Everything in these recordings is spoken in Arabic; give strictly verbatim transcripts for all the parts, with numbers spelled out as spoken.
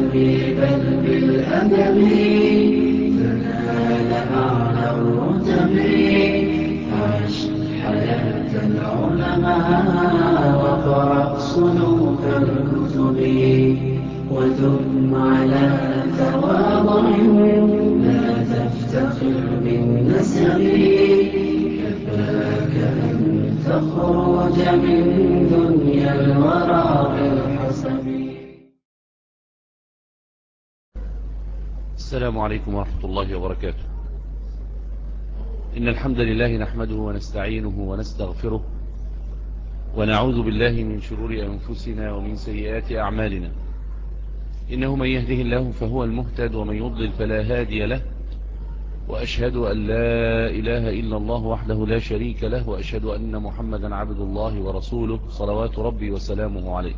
بالقلب بل بالأدب تنال أعلى الرتب. عش حياة العلماء وقرأ صنوف الكتب وثم على تواضع لا تفتخر بالنسب. كفاك أن تخرج من دنيا الورى بالحسب. السلام عليكم ورحمة الله وبركاته. إن الحمد لله نحمده ونستعينه ونستغفره ونعوذ بالله من شرور أنفسنا ومن سيئات أعمالنا. إنه من يهده الله فهو المهتد ومن يضلل فلا هادي له، وأشهد أن لا إله إلا الله وحده لا شريك له، وأشهد أن محمدا عبد الله ورسوله صلوات ربي وسلامه عليه.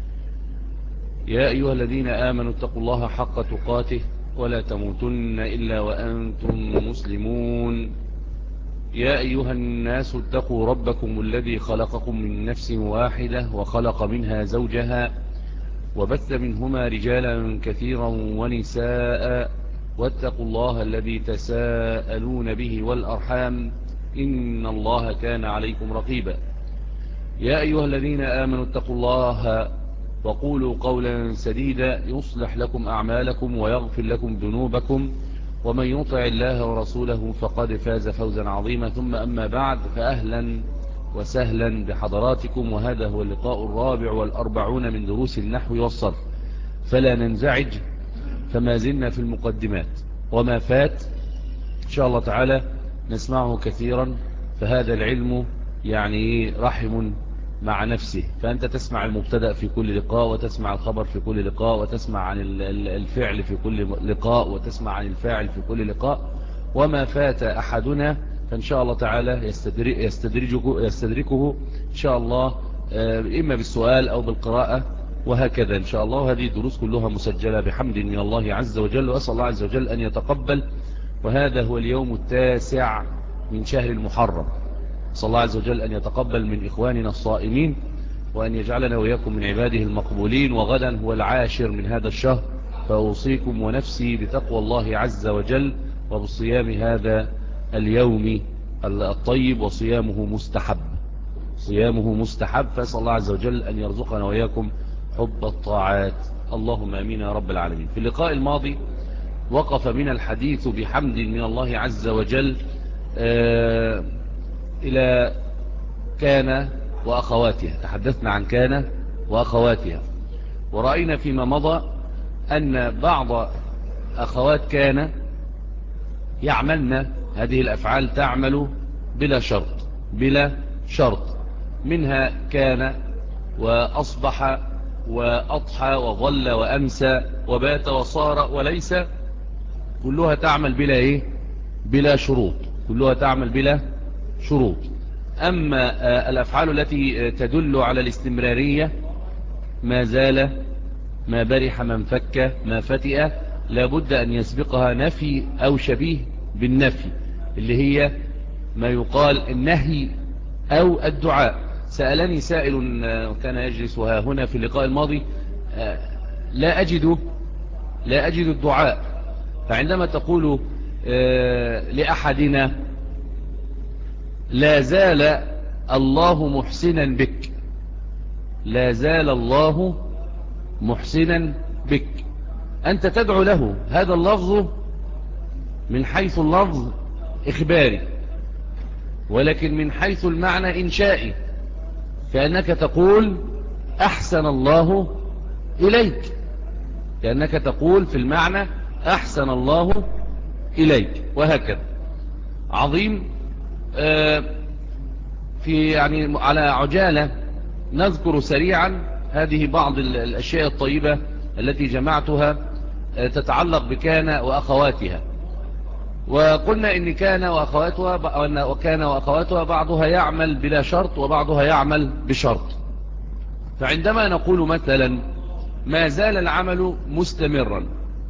يا أيها الذين آمنوا اتقوا الله حق تقاته ولا تموتن إلا وأنتم مسلمون. يا أيها الناس اتقوا ربكم الذي خلقكم من نفس واحدة وخلق منها زوجها وبث منهما رجالا كثيرا ونساء، واتقوا الله الذي تساءلون به والأرحام إن الله كان عليكم رقيبا. يا أيها الذين آمنوا اتقوا الله وقولوا قولا سديدا يصلح لكم أعمالكم ويغفر لكم ذنوبكم، ومن يطع الله ورسوله فقد فاز فوزا عظيما. ثم أما بعد، فأهلا وسهلا بحضراتكم، وهذا هو اللقاء الرابع والأربعون من دروس النحو والصرف. فلا ننزعج، فما زلنا في المقدمات، وما فات إن شاء الله تعالى نسمعه كثيرا. فهذا العلم يعني رحم مع نفسه، فأنت تسمع المبتدأ في كل لقاء، وتسمع الخبر في كل لقاء، وتسمع عن الفعل في كل لقاء، وتسمع عن الفاعل في كل لقاء. وما فات أحدنا فإن شاء الله تعالى يستدرجه, يستدركه إن شاء الله، إما بالسؤال أو بالقراءة، وهكذا إن شاء الله. وهذه الدروس كلها مسجلة بحمد من الله عز وجل، وأسأل الله عز وجل أن يتقبل. وهذا هو اليوم التاسع من شهر المحرم. صلى الله عز وجل أن يتقبل من إخواننا الصائمين، وأن يجعلنا وإياكم من عباده المقبولين. وغدا هو العاشر من هذا الشهر، فأوصيكم ونفسي بتقوى الله عز وجل وبصيام هذا اليوم الطيب. وصيامه مستحب، صيامه مستحب، فأسأل الله عز وجل أن يرزقنا وإياكم حب الطاعات، اللهم آمين يا رب العالمين. في اللقاء الماضي وقف من الحديث بحمد من الله عز وجل آه إلى كان وأخواتها. تحدثنا عن كان وأخواتها، ورأينا فيما مضى أن بعض أخوات كان يعملن هذه الأفعال، تعمل بلا شرط، بلا شرط. منها كان وأصبح وأضحى وظل وأمسى وبات وصار وليس، كلها تعمل بلا إيه؟ بلا شروط، كلها تعمل بلا شروط. أما الأفعال التي تدل على الاستمرارية، ما زال، ما برح، من فك، ما فتئ، لابد أن يسبقها نفي أو شبيه بالنفي، اللي هي ما يقال النهي أو الدعاء. سألني سائل كان يجلس ها هنا في اللقاء الماضي، لا أجد لا أجد الدعاء. فعندما تقول لأحدنا لا زال الله محسنا بك، لا زال الله محسنا بك، أنت تدعو له. هذا اللفظ من حيث اللفظ إخباري، ولكن من حيث المعنى إنشائي، كأنك تقول أحسن الله إليك، كأنك تقول في المعنى أحسن الله إليك، وهكذا. عظيم. آه في يعني على عجالة نذكر سريعا هذه بعض الأشياء الطيبة التي جمعتها تتعلق بكان وأخواتها. وقلنا إن كان وأخواتها وكان وأخواتها بعضها يعمل بلا شرط وبعضها يعمل بشرط. فعندما نقول مثلا ما زال العمل مستمرا،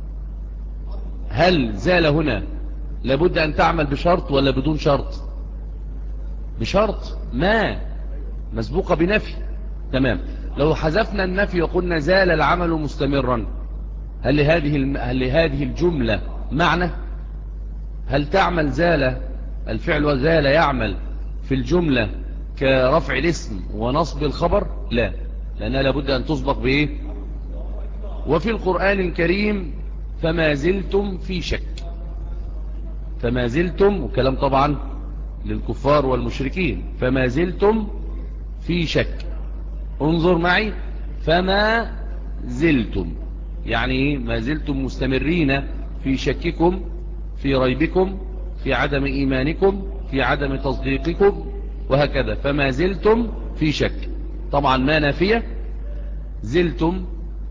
هل زال هنا لابد أن تعمل بشرط ولا بدون شرط؟ بشرط، ما مسبوقة بنفي. تمام. لو حذفنا النفي وقلنا زال العمل مستمرا، هل لهذه الم... هل لهذه الجملة معنى؟ هل تعمل زال الفعل زال يعمل في الجملة كرفع الاسم ونصب الخبر؟ لا، لأنها لابد أن تسبق بإيه؟ وفي القرآن الكريم فما زلتم في شك، فما زلتم، وكلام طبعا للكفار والمشركين، فما زلتم في شك. انظر معي، فما زلتم يعني ما زلتم مستمرين في شككم، في ريبكم، في عدم إيمانكم، في عدم تصديقكم، وهكذا. فما زلتم في شك، طبعا ما نافية، زلتم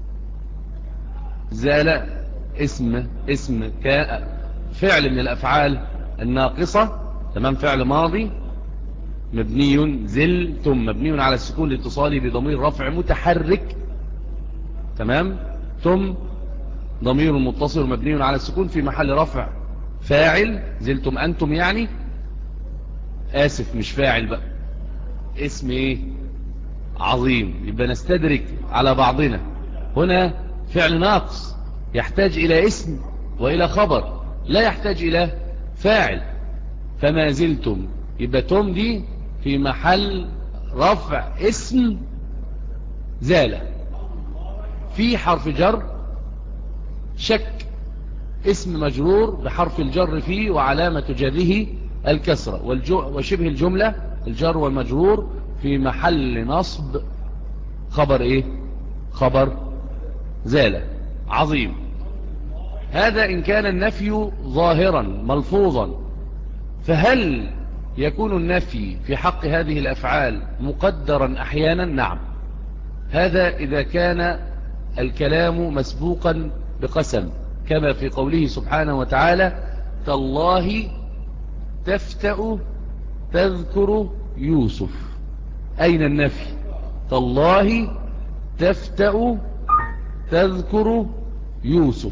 زال اسم اسم فعل من الأفعال الناقصة، تمام، فعل ماضي مبني، زلتم مبني على السكون لاتصاله بضمير رفع متحرك، تمام، ثم ضمير متصل مبني على السكون في محل رفع فاعل، زلتم أنتم يعني، آسف مش فاعل بقى، اسم ايه؟ عظيم. يبقى نستدرك على بعضنا، هنا فعل ناقص يحتاج إلى اسم وإلى خبر، لا يحتاج إلى فاعل. فما زلتم، يبقى تم دي في محل رفع اسم زالة، في حرف جر شك، اسم مجرور بحرف الجر فيه وعلامة جره الكسرة، وشبه الجملة الجر والمجرور في محل نصب خبر ايه؟ خبر زالة عظيم. هذا إن كان النفي ظاهرا ملفوظا. فهل يكون النفي في حق هذه الأفعال مقدرا أحيانا؟ نعم، هذا إذا كان الكلام مسبوقا بقسم، كما في قوله سبحانه وتعالى تالله تفتأ تذكر يوسف. أين النفي؟ تالله تفتأ تذكر يوسف،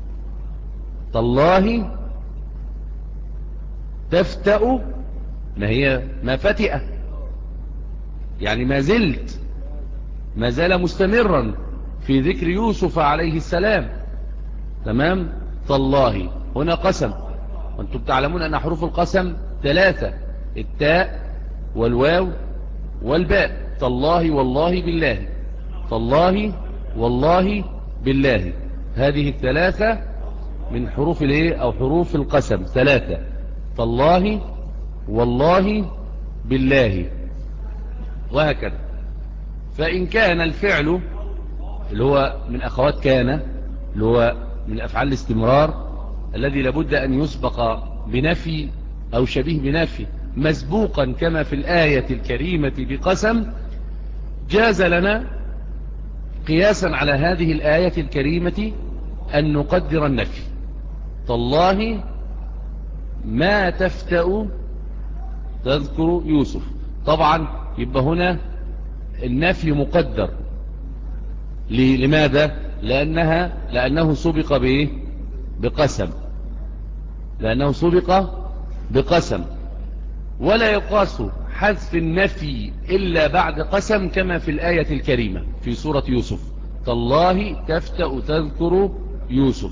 تالله تفتأ، ما هي ما فتئة، يعني ما زلت، ما زال مستمرا في ذكر يوسف عليه السلام، تمام. تالله هنا قسم، وانتم تعلمون أن حروف القسم ثلاثة، التاء والواو والباء. تالله والله بالله، تالله والله بالله، هذه الثلاثة من حروف الايه او حروف القسم، ثلاثة، تالله والله بالله، وهكذا. فإن كان الفعل اللي هو من أخوات كان، اللي هو من أفعال الاستمرار الذي لابد أن يسبق بنفي أو شبيه بنفي مسبوقا كما في الآية الكريمة بقسم، جاز لنا قياسا على هذه الآية الكريمة أن نقدر النفي. تالله ما تفتأ تذكر يوسف، طبعا يبقى هنا النفي مقدر. لماذا؟ لأنها لأنه سبق بإيه؟ بقسم، لأنه سبق بقسم، ولا يقاس حذف النفي إلا بعد قسم كما في الآية الكريمة في سورة يوسف، تالله تفتأ تذكر يوسف.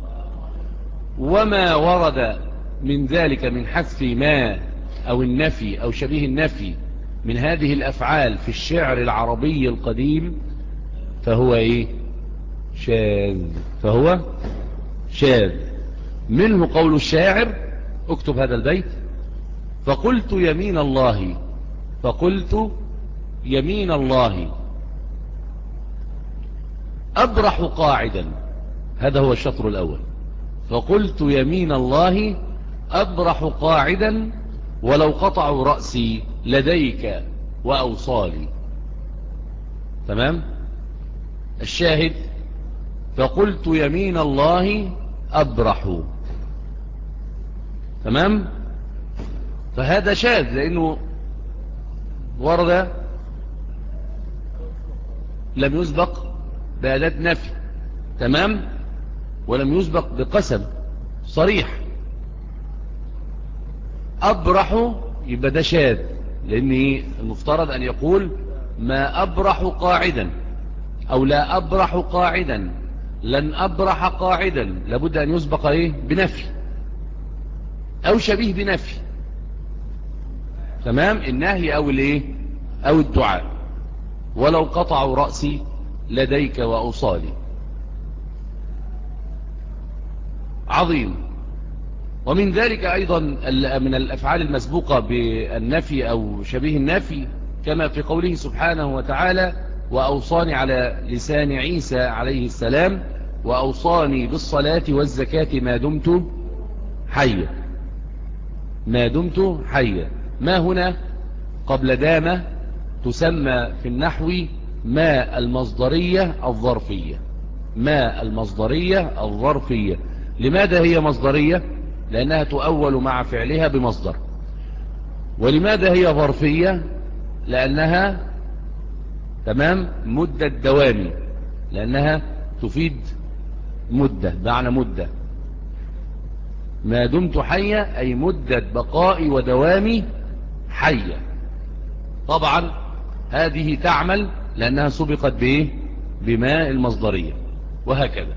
وما ورد من ذلك من حذف ما أو النفي أو شبيه النفي من هذه الأفعال في الشعر العربي القديم فهو إيه؟ شاذ، فهو شاذ. منه قول الشاعر، اكتب هذا البيت: فقلت يمين الله، فقلت يمين الله أبرح قاعدا، هذا هو الشطر الأول، فقلت يمين الله أبرح قاعدا ولو قطعوا رأسي لديك وأوصالي، تمام. الشاهد فقلت يمين الله أبرح، تمام. فهذا شاذ لأنه ورد لم يسبق بأداة نفي، تمام، ولم يسبق بقسم صريح. أبرح يبقى ده شاذ، لأن المفترض أن يقول ما أبرح قاعدا أو لا أبرح قاعدا لن أبرح قاعدا، لابد أن يسبق إيه؟ بنفي أو شبيه بنفي. تمام؟ النهي أو الإيه؟ أو الدعاء. ولو قطعوا رأسي لديك وأوصالي. عظيم. ومن ذلك أيضا من الأفعال المسبوقة بالنفي أو شبيه النفي كما في قوله سبحانه وتعالى: وأوصاني على لسان عيسى عليه السلام: وأوصاني بالصلاة والزكاة ما دمت حيا. ما دمت حيا. ما هنا قبل دام تسمى في النحو ما المصدرية الظرفية. ما المصدرية الظرفية. لماذا هي مصدرية؟ لأنها تؤول مع فعلها بمصدر. ولماذا هي ظرفية؟ لأنها تمام مدة دوام، لأنها تفيد مدة، معنى مدة. ما دمت حيا أي مدة بقائي ودوامي حيا. طبعا هذه تعمل لأنها سبقت بإيه؟ بماء المصدرية. وهكذا.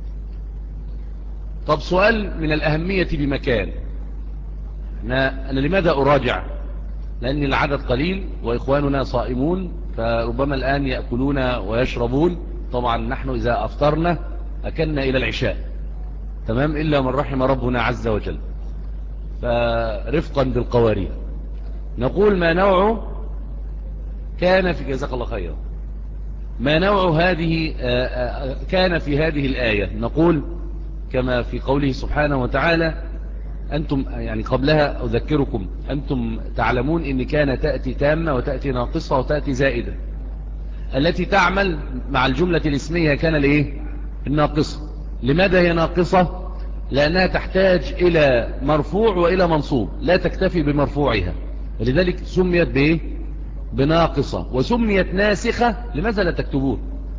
طب سؤال من الأهمية بمكان. أنا, أنا لماذا أراجع؟ لأن العدد قليل وإخواننا صائمون، فربما الآن يأكلون ويشربون. طبعا نحن إذا أفطرنا أكلنا إلى العشاء. تمام؟ إلا من رحم ربنا عز وجل. فرفقا بالقوارير نقول: ما نوع كان في جزاك الله خيرا ما نوع هذه كان في هذه الآية؟ نقول كما في قوله سبحانه وتعالى: أنتم يعني قبلها أذكركم أنتم تعلمون إن كان تأتي تامة وتأتي ناقصة وتأتي زائدة. التي تعمل مع الجملة الاسمية كان الإيه؟ الناقصة. لماذا هي ناقصة؟ لأنها تحتاج إلى مرفوع وإلى منصوب، لا تكتفي بمرفوعها، ولذلك سميت بإيه؟ بناقصة. وسميت ناسخة. لماذا لا تكتبون؟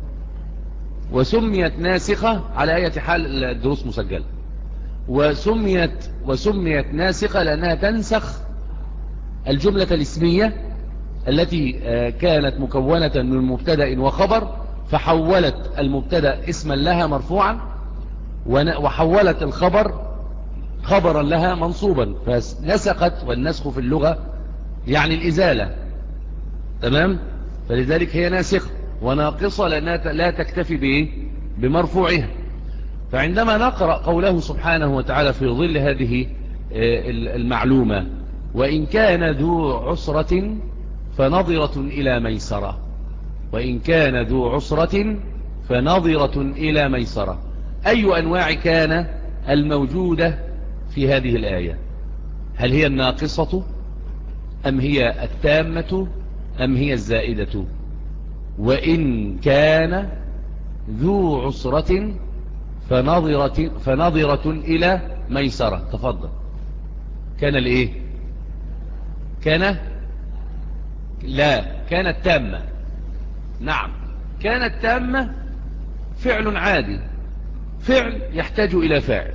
وسميت ناسخة على أي حال الدروس مسجلة. وسميت وسميت ناسخة لأنها تنسخ الجملة الاسمية التي كانت مكونة من مبتدأ وخبر، فحولت المبتدأ اسما لها مرفوعا، وحولت الخبر خبرا لها منصوبا، فنسخت. والنسخ في اللغة يعني الإزالة. تمام؟ فلذلك هي ناسخة. وناقصة لأنها لا تكتفي بإيه؟ بمرفوعها. فعندما نقرأ قوله سبحانه وتعالى في ظل هذه المعلومة: وإن كان ذو عسرة فنظرة إلى ميسرة. وإن كان ذو عسرة فنظرة إلى ميسرة. أي أنواع كان الموجودة في هذه الآية؟ هل هي الناقصة أم هي التامة أم هي الزائدة؟ وإن كان ذو عسرة فنظرة, فنظرة إلى ميسرة. تفضل. كان الإيه؟ كان لا كانت تامة. نعم كانت تامة فعل عادي، فعل يحتاج إلى فاعل،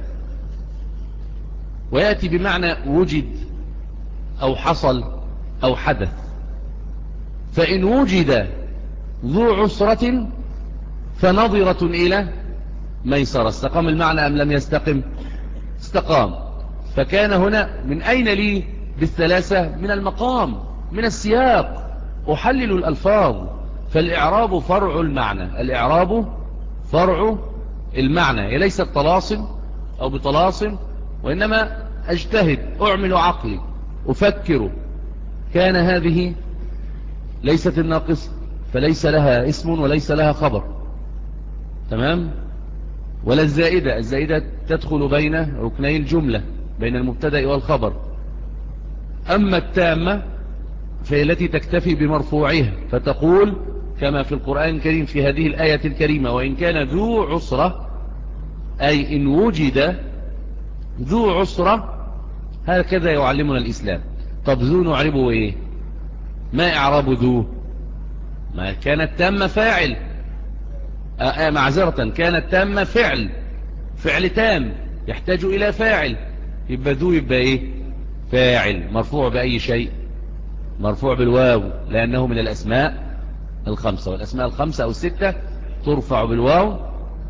ويأتي بمعنى وجد أو حصل أو حدث. فإن وجد ذو عسرة فنظرة إلى ميسرة. استقام المعنى أم لم يستقم؟ استقام. فكان هنا من أين لي بالثلاثة؟ من المقام، من السياق. أحلل الألفاظ. فالإعراب فرع المعنى. الإعراب فرع المعنى. هي ليست طلاصم أو بطلاصم، وإنما أجتهد، أعمل عقلي، أفكر. كان هذه ليست الناقصة، فليس لها اسم وليس لها خبر. تمام؟ ولا الزائدة. الزائدة تدخل بين ركني الجملة، بين المبتدأ والخبر. أما التامة فهي التي تكتفي بمرفوعها، فتقول كما في القرآن الكريم في هذه الآية الكريمة: وإن كان ذو عسرة، أي إن وجد ذو عسرة. هكذا يعلمنا الإسلام. طب ذو نعربه إيه؟ ما إعراب ذو؟ ما كانت تامة فاعل. آه معذرة، كانت تامة فعل، فعل تام يحتاج إلى فاعل. يبقى ذو يبقى إيه؟ فاعل. مرفوع بأي شيء؟ مرفوع بالواو، لأنه من الأسماء الخمسة. والأسماء الخمسة أو الستة ترفع بالواو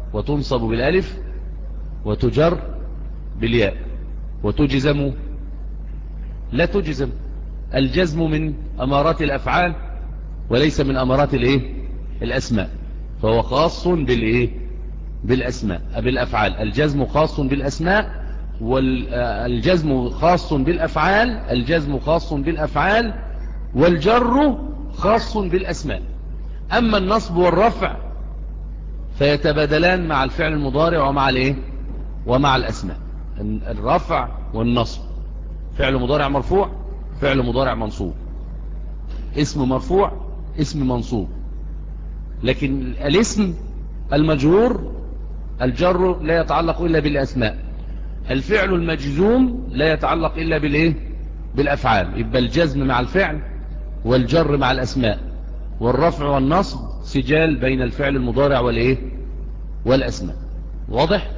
وتنصب بالالف وتجر بالياء وتجزم. لا تجزم، الجزم من أمارات الأفعال وليس من أمارات الإيه؟ الأسماء، فهو خاص بالإيه؟ بالأسماء بالأفعال. الجزم خاص بالأسماء، والجزم خاص بالأفعال الجزم خاص بالأفعال والجر خاص بالأسماء. أما النصب والرفع فيتبادلان مع الفعل المضارع ومع الإيه؟ ومع الأسماء. الرفع والنصب، فعل مضارع مرفوع، فعل مضارع منصوب، اسم مرفوع، اسم منصوب. لكن الاسم المجرور الجر لا يتعلق إلا بالأسماء، الفعل المجزوم لا يتعلق إلا بالإيه؟ بالأفعال. يبقى الجزم مع الفعل والجر مع الأسماء، والرفع والنصب سجال بين الفعل المضارع والإيه؟ والأسماء. واضح؟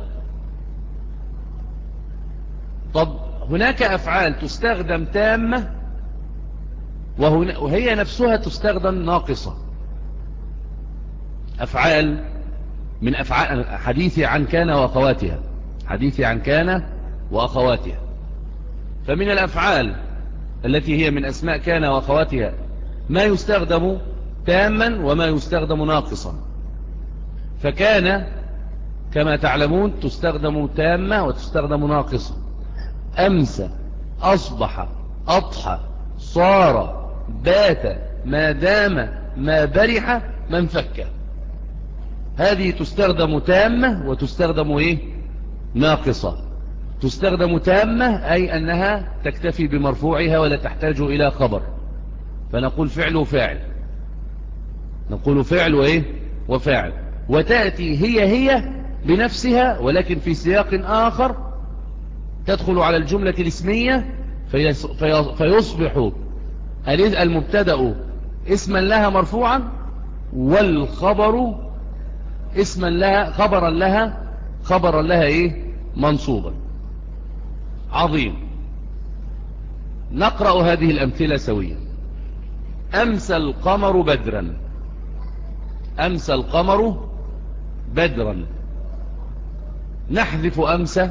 طب هناك أفعال تستخدم تامة وهي نفسها تستخدم ناقصة. أفعال من أفعال حديثي عن كان وأخواتها حديثي عن كان وأخواتها فمن الأفعال التي هي من أسماء كان وأخواتها ما يستخدم تاما وما يستخدم ناقصا. فكان كما تعلمون تستخدم تامة وتستخدم ناقصة. أمسى، أصبح، أضحى، صار، بات، ما دام، ما برح، ما انفك. هذه تستخدم تامة وتستخدم إيه؟ ناقصة. تستخدم تامة أي أنها تكتفي بمرفوعها ولا تحتاج إلى خبر، فنقول فعل وفاعل، نقول فعل وإيه؟ وفاعل. وتأتي هي هي بنفسها ولكن في سياق آخر تدخل على الجملة الاسمية فيصبح المبتدأ اسما لها مرفوعا والخبر اسما لها خبرا لها خبرا لها ايه؟ منصوبا. عظيم. نقرأ هذه الأمثلة سويا. أمسى القمر بدرا، أمسى القمر بدرا. نحذف أمسى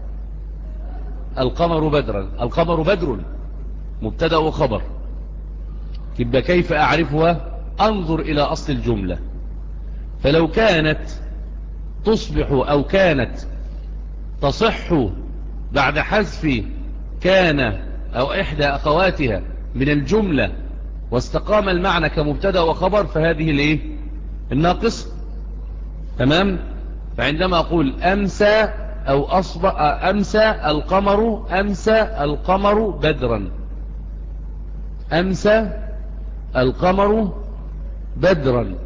القمر بدرا. القمر بدر مبتدأ وخبر، يبقى كيف أعرفها؟ أنظر إلى أصل الجملة. فلو كانت تصبح أو كانت تصح بعد حذف كان أو إحدى أخواتها من الجملة واستقام المعنى كمبتدأ وخبر فهذه الايه؟ الناقص. تمام. فعندما أقول أمسى أو أصبح أمسى القمر، أمسى القمر بدرا، أمسى القمر بدرا،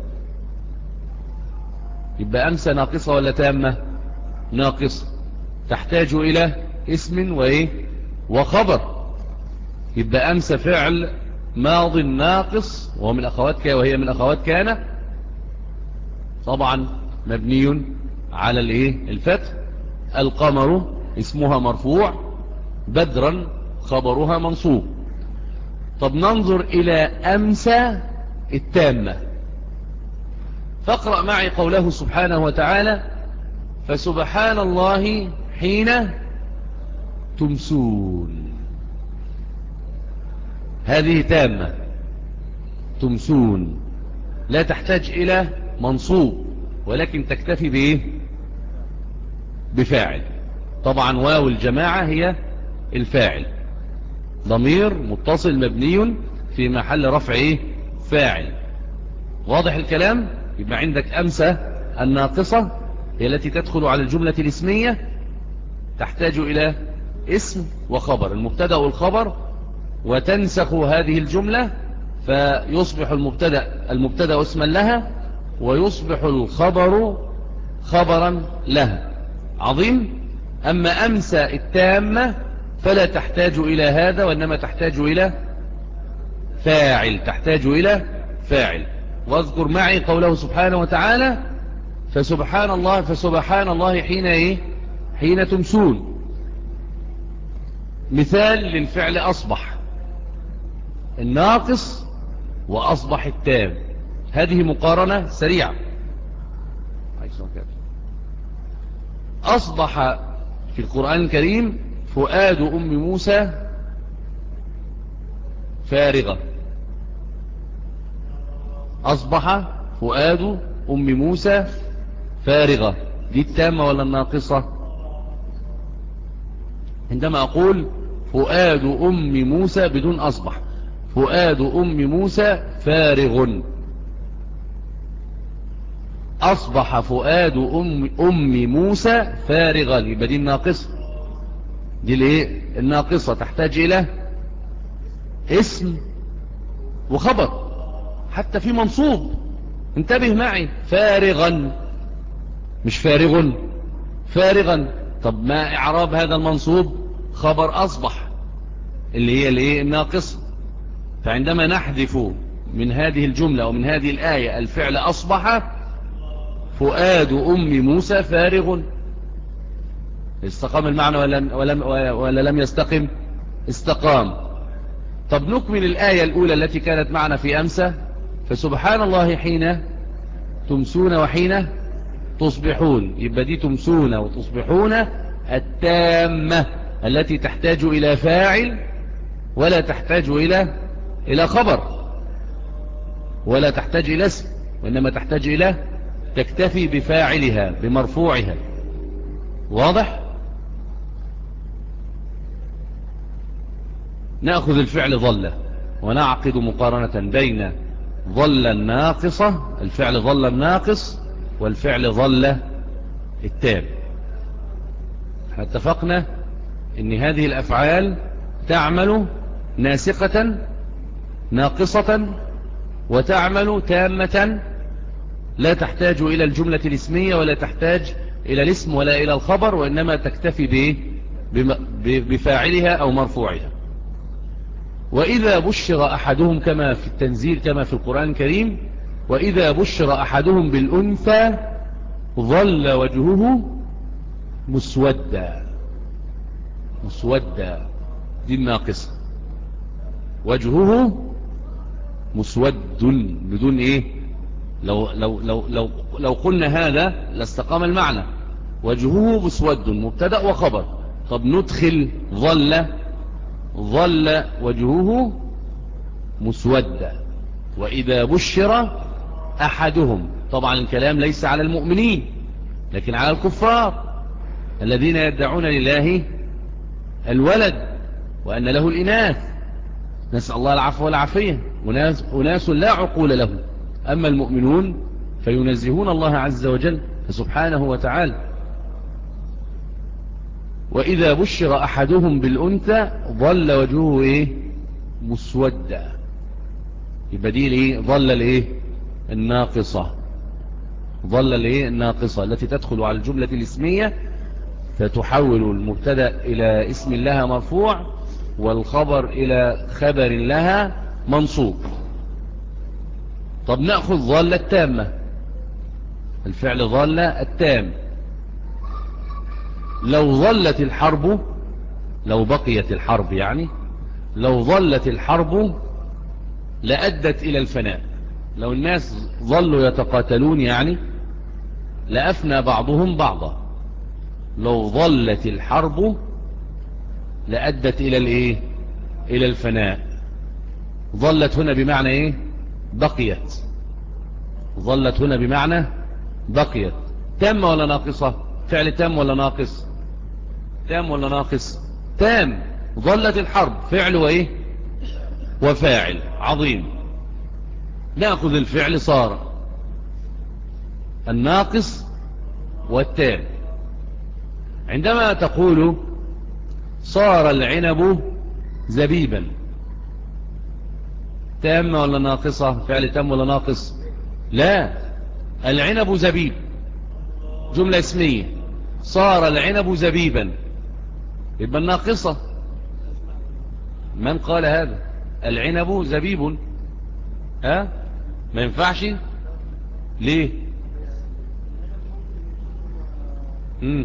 يبقى أمسى ناقصة ولا تامة؟ ناقصة، تحتاج إلى اسم وإيه؟ وخبر. يبقى أمسى فعل ماض ناقص وهو من أخوات كان، وهي من أخوات كان طبعا مبني على الإيه؟ الفتح. القمر اسمها مرفوع، بدرا خبرها منصوب. طب ننظر إلى أمسى التامة. فاقرأ معي قوله سبحانه وتعالى: فسبحان الله حين تمسون. هذه تامة، تمسون لا تحتاج إلى منصوب ولكن تكتفي بإيه؟ بفاعل. طبعا واو الجماعة هي الفاعل، ضمير متصل مبني في محل رفع إيه؟ فاعل. واضح الكلام؟ يبقى عندك أمسى الناقصة هي التي تدخل على الجملة الاسمية، تحتاج إلى اسم وخبر، المبتدأ والخبر، وتنسخ هذه الجملة فيصبح المبتدأ المبتدأ اسما لها ويصبح الخبر خبرا لها. عظيم. أما أمسى التامة فلا تحتاج إلى هذا وإنما تحتاج إلى فاعل، تحتاج إلى فاعل. واذكر معي قوله سبحانه وتعالى: فسبحان الله فسبحان الله حين إيه؟ حين تمسون. مثال للفعل أصبح الناقص وأصبح التام. هذه مقارنة سريعة. أصبح في القرآن الكريم فؤاد أم موسى فارغة. أصبح فؤاد أم موسى فارغة، دي التامة ولا الناقصة؟ عندما أقول فؤاد أم موسى بدون أصبح، فؤاد أم موسى فارغ، أصبح فؤاد أم, أم موسى فارغا، يبقى دي الناقصة. دي الايه الناقصة؟ تحتاج إلى اسم وخبر، حتى في منصوب. انتبه معي، فارغا مش فارغ، فارغا. طب ما إعراب هذا المنصوب؟ خبر أصبح اللي هي الايه الناقصة. فعندما نحذف من هذه الجملة أو من هذه الآية الفعل أصبح، فؤاد أم موسى فارغ، استقام المعنى ولا, ولا, ولا لم يستقم؟ استقام. طب نكمل الآية الأولى التي كانت معنا في أمسة، فسبحان الله حين تمسون وحين تصبحون. يبقى دي تمسون وتصبحون التامة التي تحتاج إلى فاعل ولا تحتاج إلى إلى خبر ولا تحتاج إلى اسم، وإنما تحتاج إلى تكتفي بفاعلها بمرفوعها. واضح؟ نأخذ الفعل ظل ونعقد مقارنة بين ظل الناقصة، الفعل ظل الناقص، والفعل ظل التام. اتفقنا ان هذه الافعال تعمل ناسقة ناقصة وتعمل تامة، لا تحتاج الى الجملة الاسمية ولا تحتاج الى الاسم ولا الى الخبر، وانما تكتفي بفاعلها او مرفوعها. وإذا بشر أحدهم كما في التنزيل كما في القرآن الكريم، وإذا بشر أحدهم بالأنثى ظل وجهه مسودا. مسودا دي الناقصة، وجهه مسود بدون إيه؟ لو, لو, لو, لو, لو قلنا هذا لاستقام المعنى. وجهه مسود مبتدأ وخبر. طب ندخل ظل، ظل وجهه مسودا. وإذا بشر أحدهم، طبعا الكلام ليس على المؤمنين لكن على الكفار الذين يدعون لله الولد وأن له الإناث، نسأل الله العفو والعافية. وناس, وناس لا عقول لهم. أما المؤمنون فينزهون الله عز وجل سبحانه وتعالى. وإذا بشر أحدهم بالأنثى ظل وجهه إيه؟ مسودا. يبقى دي ليه ظل الايه الناقصة، ظل الايه الناقصة التي تدخل على الجملة الاسمية فتحول المبتدا إلى اسم لها مرفوع والخبر إلى خبر لها منصوب. طب نأخذ ظل التامة، الفعل ظل التام. لو ظلت الحرب، لو بقيت الحرب يعني، لو ظلت الحرب لأدت إلى الفناء. لو الناس ظلوا يتقاتلون يعني لأفنى بعضهم بعضا. لو ظلت الحرب لأدت إلى الإيه؟ إلى الفناء. ظلت هنا بمعنى إيه؟ بقيت. ظلت هنا بمعنى بقيت. تام ولا ناقصة؟ فعل تام ولا ناقص؟ تام ولا ناقص؟ تام. ظلت الحرب فعل وإيه؟ وفاعل. عظيم. نأخذ الفعل صار، الناقص والتام. عندما تقول صار العنب زبيبا، تام ولا ناقصة؟ فعل تام ولا ناقص؟ لا، العنب زبيب جملة اسمية. صار العنب زبيبا يبقى الناقصة. من قال هذا؟ العنب زبيب، ها؟ ما ينفعش ليه؟ مم.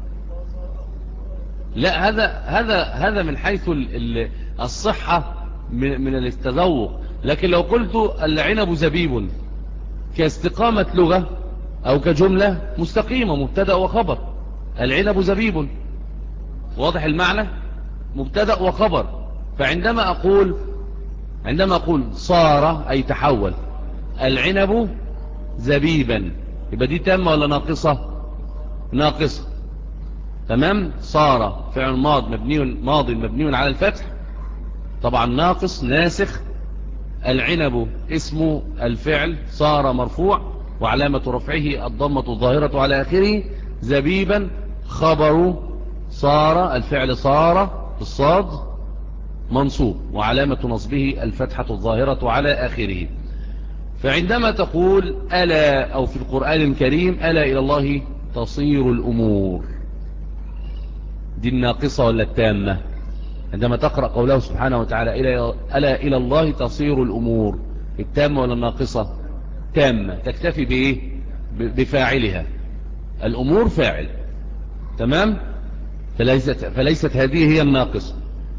لا، هذا هذا هذا من حيث الصحة من, من التذوق. لكن لو قلت العنب زبيب كاستقامة لغة أو كجملة مستقيمة مبتدأ وخبر، العنب زبيب، واضح المعنى؟ مبتدأ وخبر. فعندما أقول عندما أقول صار أي تحول العنب زبيبا، يبقى دي تامة ولا ناقصة؟ ناقصة. تمام. صار فعل ماض مبني ماض مبني على الفتح، طبعا ناقص ناسخ. العنب اسم الفعل صار مرفوع وعلامة رفعه الضمة الظاهرة على آخره. زبيبا خبر صار الفعل صار بالصاد منصوب وعلامة نصبه الفتحة الظاهرة على آخره. فعندما تقول ألا أو في القرآن الكريم ألا إلى الله تصير الأمور، دي الناقصة ولا التامة؟ عندما تقرأ قوله سبحانه وتعالى ألا إلى الله تصير الأمور، التامة ولا الناقصة؟ تامة. تكتفي بإيه؟ بفاعلها. الأمور فاعل. تمام. فليست, فليست هذه هي الناقصة.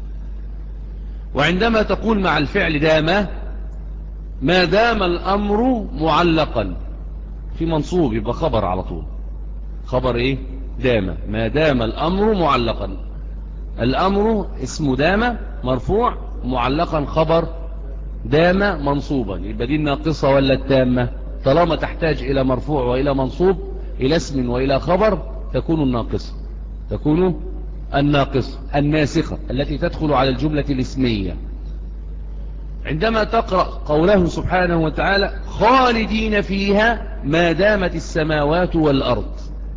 وعندما تقول مع الفعل دام، ما دام الأمر معلقا في منصوب يبقى خبر على طول. خبر إيه؟ دام. ما دام الأمر معلقا، الأمر اسم دام مرفوع معلقا خبر دام منصوبا، يبقى دي الناقصة ولا التامة؟ طالما تحتاج إلى مرفوع وإلى منصوب إلى اسم وإلى خبر تكون الناقصة، تكون الناقصة الناسخة التي تدخل على الجملة الاسمية. عندما تقرأ قوله سبحانه وتعالى خالدين فيها ما دامت السماوات والأرض،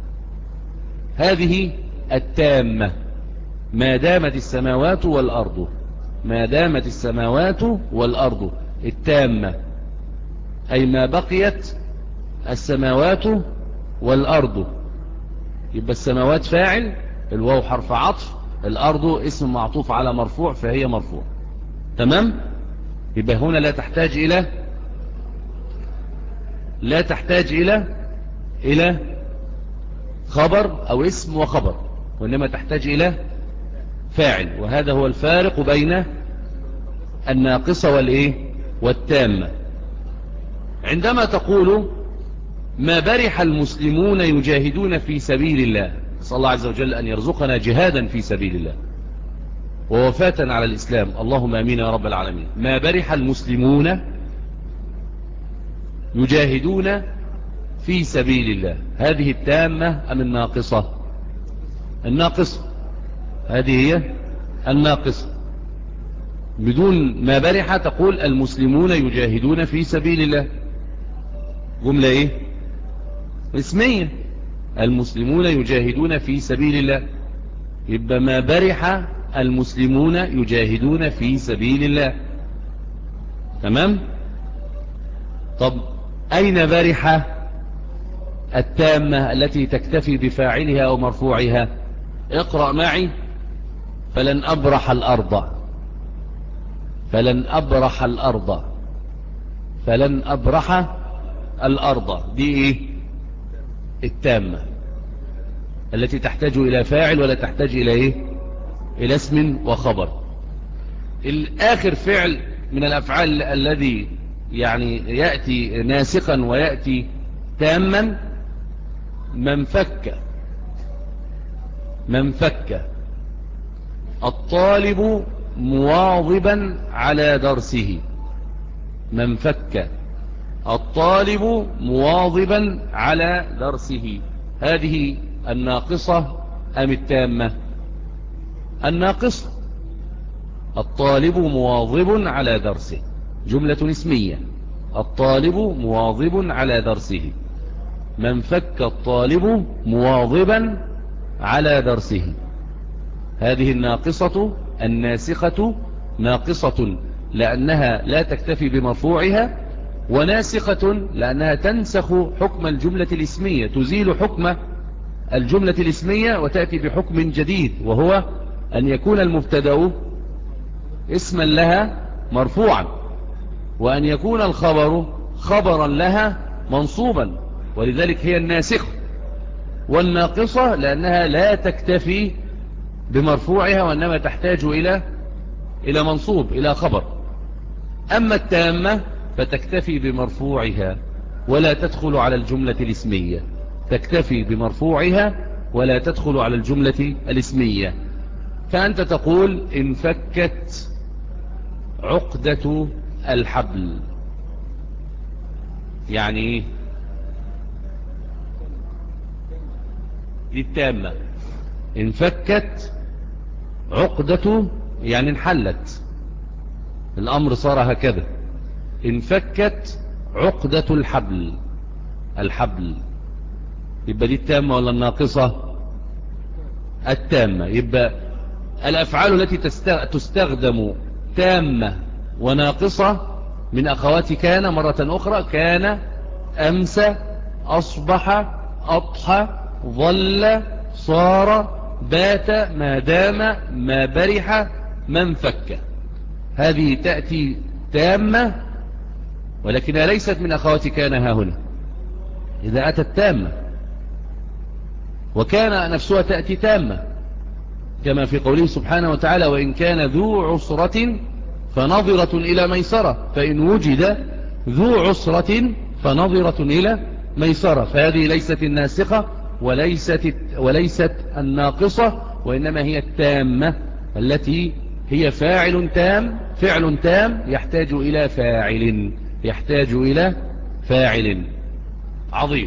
هذه التامة. ما دامت السماوات والأرض، ما دامت السماوات والأرض التامة، أي ما بقيت السماوات والأرض. يبقى السماوات فاعل، الواو حرف عطف، الأرض اسم معطوف على مرفوع فهي مرفوع. تمام. يبقى هنا لا تحتاج إلى لا تحتاج إلى إلى خبر أو اسم وخبر، وإنما تحتاج إلى فاعل. وهذا هو الفارق بين الناقصة والإيه والتامة. عندما تقول ما برح المسلمون يجاهدون في سبيل الله، نسأل الله عز وجل أن يرزقنا جهادا في سبيل الله ووفاة على الإسلام، اللهم آمين يا رب العالمين. ما برح المسلمون يجاهدون في سبيل الله، هذه التامة أم الناقصة؟ الناقصة. هذه هي الناقصة. بدون ما برح تقول المسلمون يجاهدون في سبيل الله، جملة ايه؟ اسمية. المسلمون يجاهدون في سبيل الله، يبقى ما برح المسلمون يجاهدون في سبيل الله. تمام. طب أين برح التامة التي تكتفي بفاعلها أو مرفوعها؟ اقرأ معي فلن أبرح الأرض، فلن أبرح الأرض، فلن أبرح الأرض، دي إيه؟ التامة التي تحتاج إلى فاعل ولا تحتاج إلى إيه؟ إلى اسم وخبر. الآخر فعل من الأفعال الذي يعني يأتي ناسخا ويأتي تاما من فك، من فك الطالب مواظبا على درسه، من فك الطالب مواظبا على درسه، هذه الناقصة أم التامة؟ الناقصة. الطالب مواظب على درسه جملة اسمية، الطالب مواظب على درسه. من فك الطالب مواظبا على درسه، هذه الناقصة الناسخة، ناقصة لأنها لا تكتفي بمرفوعها، وناسخة لأنها تنسخ حكم الجملة الاسمية، تزيل حكم الجملة الاسمية وتأتي بحكم جديد، وهو أن يكون المبتدأ اسما لها مرفوعا، وأن يكون الخبر خبرا لها منصوبا، ولذلك هي الناسخة. والناقصة لأنها لا تكتفي بمرفوعها وإنما تحتاج إلى إلى منصوب، إلى خبر. أما التامة فتكتفي بمرفوعها ولا تدخل على الجملة الاسمية، تكتفي بمرفوعها ولا تدخل على الجملة الاسمية. فأنت تقول انفكت عقدة الحبل، يعني ايه؟ دي التامة. انفكت عقدة يعني انحلت، الأمر صار هكذا. انفكت عقدة الحبل، الحبل يبقى دي التامة ولا الناقصة؟ التامة. يبقى الأفعال التي تستخدم تامة وناقصة من أخوات كان مرة أخرى: كان، أمس، أصبح، أضحى، ظل، صار، بات، ما دام، ما برح، ما انفك. هذه تأتي تامة ولكنها ليست من أخوات كان ها هنا إذا أتت تامة. وكان نفسها تأتي تامة كما في قوله سبحانه وتعالى: وإن كان ذو عسرة فنظرة إلى ميسرة، فإن وجد ذو عسرة فنظرة إلى ميسرة. فهذه ليست الناسخة وليست, وليست الناقصة، وإنما هي التامة التي هي فاعل تام، فعل تام يحتاج إلى فاعل، يحتاج إلى فاعل. عظيم.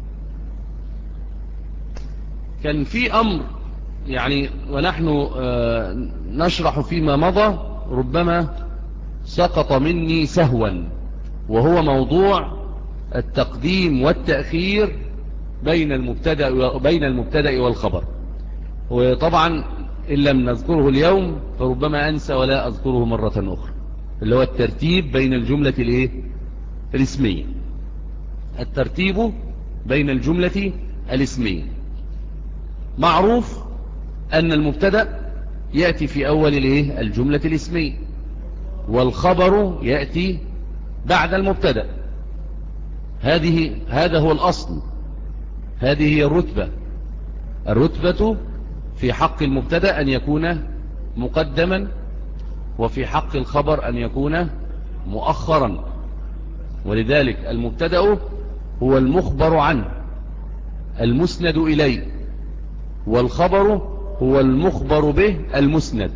كان في أمر يعني ونحن نشرح فيما مضى ربما سقط مني سهوا، وهو موضوع التقديم والتأخير بين المبتدأ بين المبتدأ والخبر. وطبعا إن لم نذكره اليوم فربما أنسى ولا أذكره مرة أخرى، اللي هو الترتيب بين الجملة الإيه؟ الاسمية. الترتيب بين الجملة الاسمية. معروف أن المبتدأ يأتي في أول الإيه؟ الجملة الاسمية، والخبر يأتي بعد المبتدأ. هذه هذا هو الأصل، هذه هي الرتبة. الرتبة في حق المبتدأ أن يكون مقدما، وفي حق الخبر أن يكون مؤخرا. ولذلك المبتدأ هو المخبر عنه المسند إليه، والخبر هو المخبر به المسند.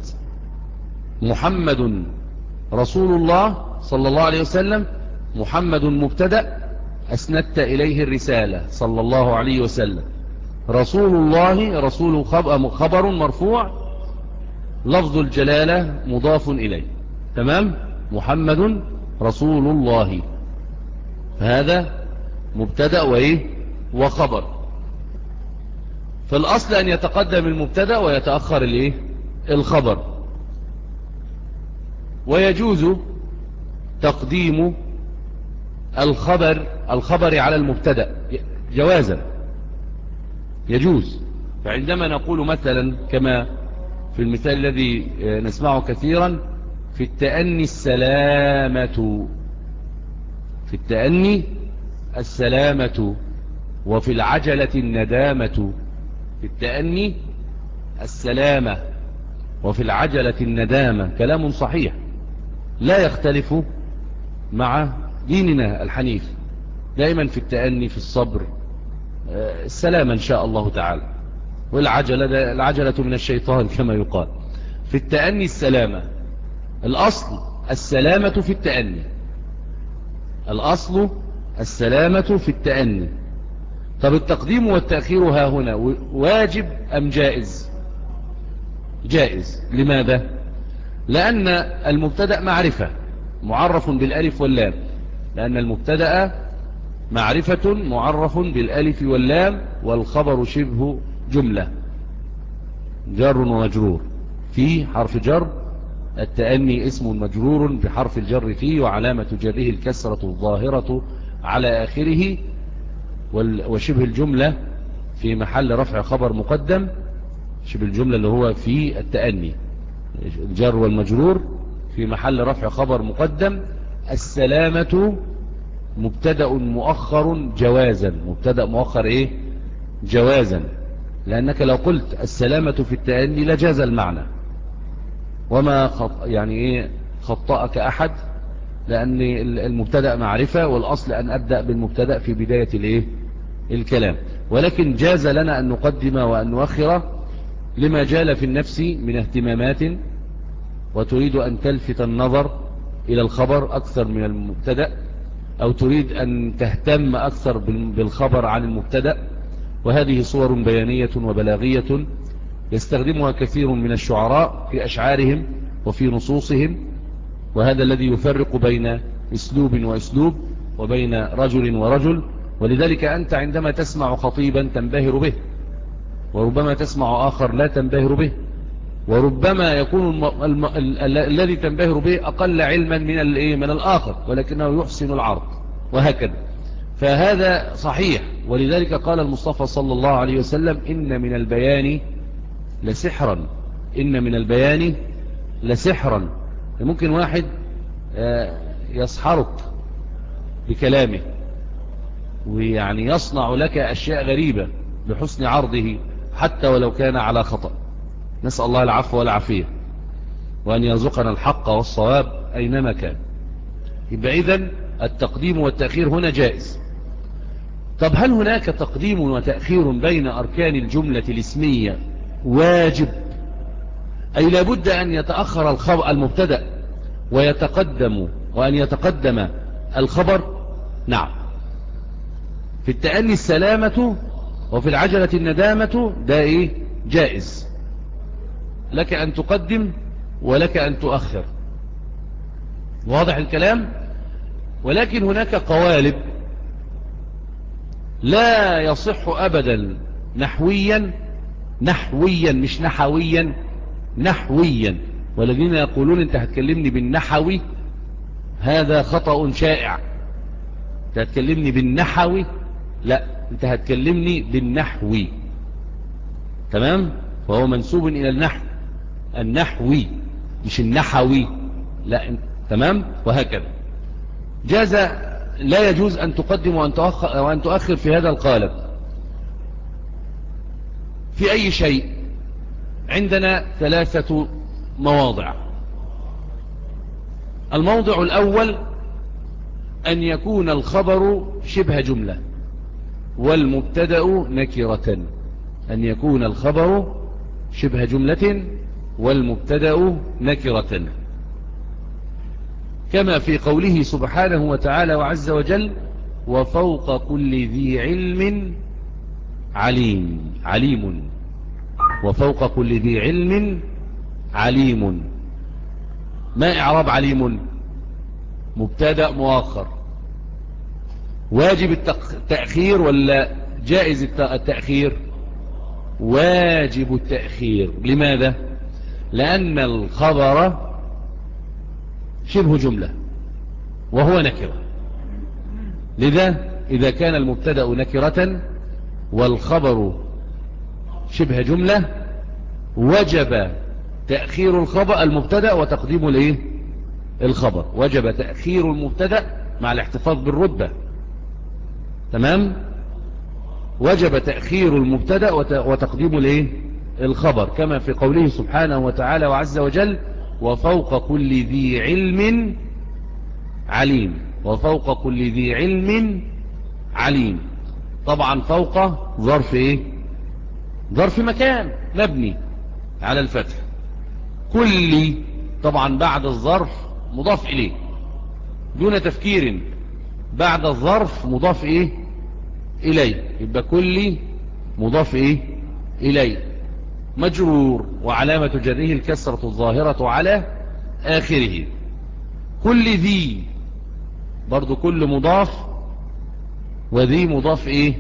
محمد رسول الله صلى الله عليه وسلم، محمد مبتدأ أسندت إليه الرسالة صلى الله عليه وسلم. رسول الله رسول خبر مرفوع، لفظ الجلالة مضاف إليه. تمام. محمد رسول الله، فهذا مبتدأ وإيه؟ وخبر. فالأصل أن يتقدم المبتدأ ويتأخر الإيه؟ الخبر. ويجوز تقديم الخبر الخبر على المبتدأ جوازا، يجوز. فعندما نقول مثلا كما في المثال الذي نسمعه كثيرا: في التأني السلامة، في التأني السلامة، وفي العجلة الندامة. في التأني السلامة وفي العجلة الندامة، كلام صحيح لا يختلف مع ديننا الحنيف. دائما في التأني، في الصبر، السلامة إن شاء الله تعالى. والعجلة العجلة من الشيطان كما يقال. في التأني السلامة، الأصل السلامة في التأني، الأصل السلامة في التأني. طب التقديم والتأخير ها هنا واجب أم جائز؟ جائز. لماذا؟ لأن المبتدأ معرفة معرف بالألف واللام، لأن المبتدأ معرفة معرف بالألف واللام، والخبر شبه جملة جار ومجرور. في حرف جر، التأني اسم مجرور بحرف الجر فيه، وعلامة جره الكسرة الظاهرة على آخره. وشبه الجملة في محل رفع خبر مقدم. شبه الجملة اللي هو في التأني الجر والمجرور في محل رفع خبر مقدم. السلامة مبتدأ مؤخر جوازا، مبتدأ مؤخر ايه؟ جوازا. لأنك لو قلت السلامة في التأني لجاز المعنى، وما خط يعني ايه خطأك أحد، لأن المبتدأ معرفة، والأصل أن أبدأ بالمبتدأ في بداية الايه؟ الكلام. ولكن جاز لنا أن نقدم وأن نؤخر لما جال في النفس من اهتمامات وتريد أن تلفت النظر إلى الخبر أكثر من المبتدأ، أو تريد أن تهتم أكثر بالخبر عن المبتدأ. وهذه صور بيانية وبلاغية يستخدمها كثير من الشعراء في أشعارهم وفي نصوصهم، وهذا الذي يفرق بين أسلوب وأسلوب وبين رجل ورجل. ولذلك أنت عندما تسمع خطيبا تنبهر به، وربما تسمع آخر لا تنبهر به، وربما يكون الم... الم... ال... ال... الذي تنبهر به أقل علما من ال... من الآخر، ولكنه يحسن العرض، وهكذا. فهذا صحيح. ولذلك قال المصطفى صلى الله عليه وسلم: إن من البيان لسحرا، إن من البيان لسحرا. ممكن واحد يسحرك بكلامه، ويعني يصنع لك أشياء غريبة بحسن عرضه حتى ولو كان على خطأ. نسأل الله العفو والعافية، وأن يرزقنا الحق والصواب أينما كان. يبقى إذن التقديم والتأخير هنا جائز. طب هل هناك تقديم وتأخير بين أركان الجملة الاسمية واجب؟ أي لابد أن يتأخر الخبر المبتدأ ويتقدم وأن يتقدم الخبر؟ نعم. في التأني السلامة وفي العجلة الندامة، ده إيه؟ جائز، لك أن تقدم ولك أن تؤخر. واضح الكلام؟ ولكن هناك قوالب لا يصح أبدا نحويا، نحويا مش نحويا، نحويا. والذين يقولون انت هتكلمني بالنحوي، هذا خطأ شائع. انت هتكلمني بالنحوي، لا، انت هتكلمني بالنحوي. تمام؟ وهو منسوب إلى النحو، النحوي مش النحوي، لا. تمام؟ وهكذا. جاز، لا يجوز أن تقدم وأن تؤخر, وأن تؤخر في هذا القالب في أي شيء. عندنا ثلاثة مواضع. الموضع الأول أن يكون الخبر شبه جملة والمبتدأ نكرة، أن يكون الخبر شبه جملة والمبتدأ نكرة، كما في قوله سبحانه وتعالى وعز وجل: وفوق كل ذي علم عليم. عليم، وفوق كل ذي علم عليم. ما إعراب عليم؟ مبتدأ مؤخر. واجب التأخير ولا جائز التأخير؟ واجب التأخير. لماذا؟ لأن الخبر شبه جملة وهو نكرة، لذا إذا كان المبتدأ نكرة والخبر شبه جملة وجب تأخير الخبر المبتدأ وتقديم الايه؟ الخبر. وجب تأخير المبتدأ مع الاحتفاظ بالرتبة. تمام؟ وجب تأخير المبتدأ وتقديم الايه؟ الخبر، كما في قوله سبحانه وتعالى وعز وجل: وفوق كل ذي علم عليم. وفوق كل ذي علم عليم. طبعا فوق ظرف ايه؟ ظرف مكان مبني على الفتح. كل طبعا بعد الظرف مضاف اليه دون تفكير، بعد الظرف مضاف ايه؟ اليه. يبقى كل مضاف ايه؟ اليه، مجرور، وعلامة جره الكسرة الظاهرة على آخره. كل ذي برضو كل مضاف، وذي مضاف ايه؟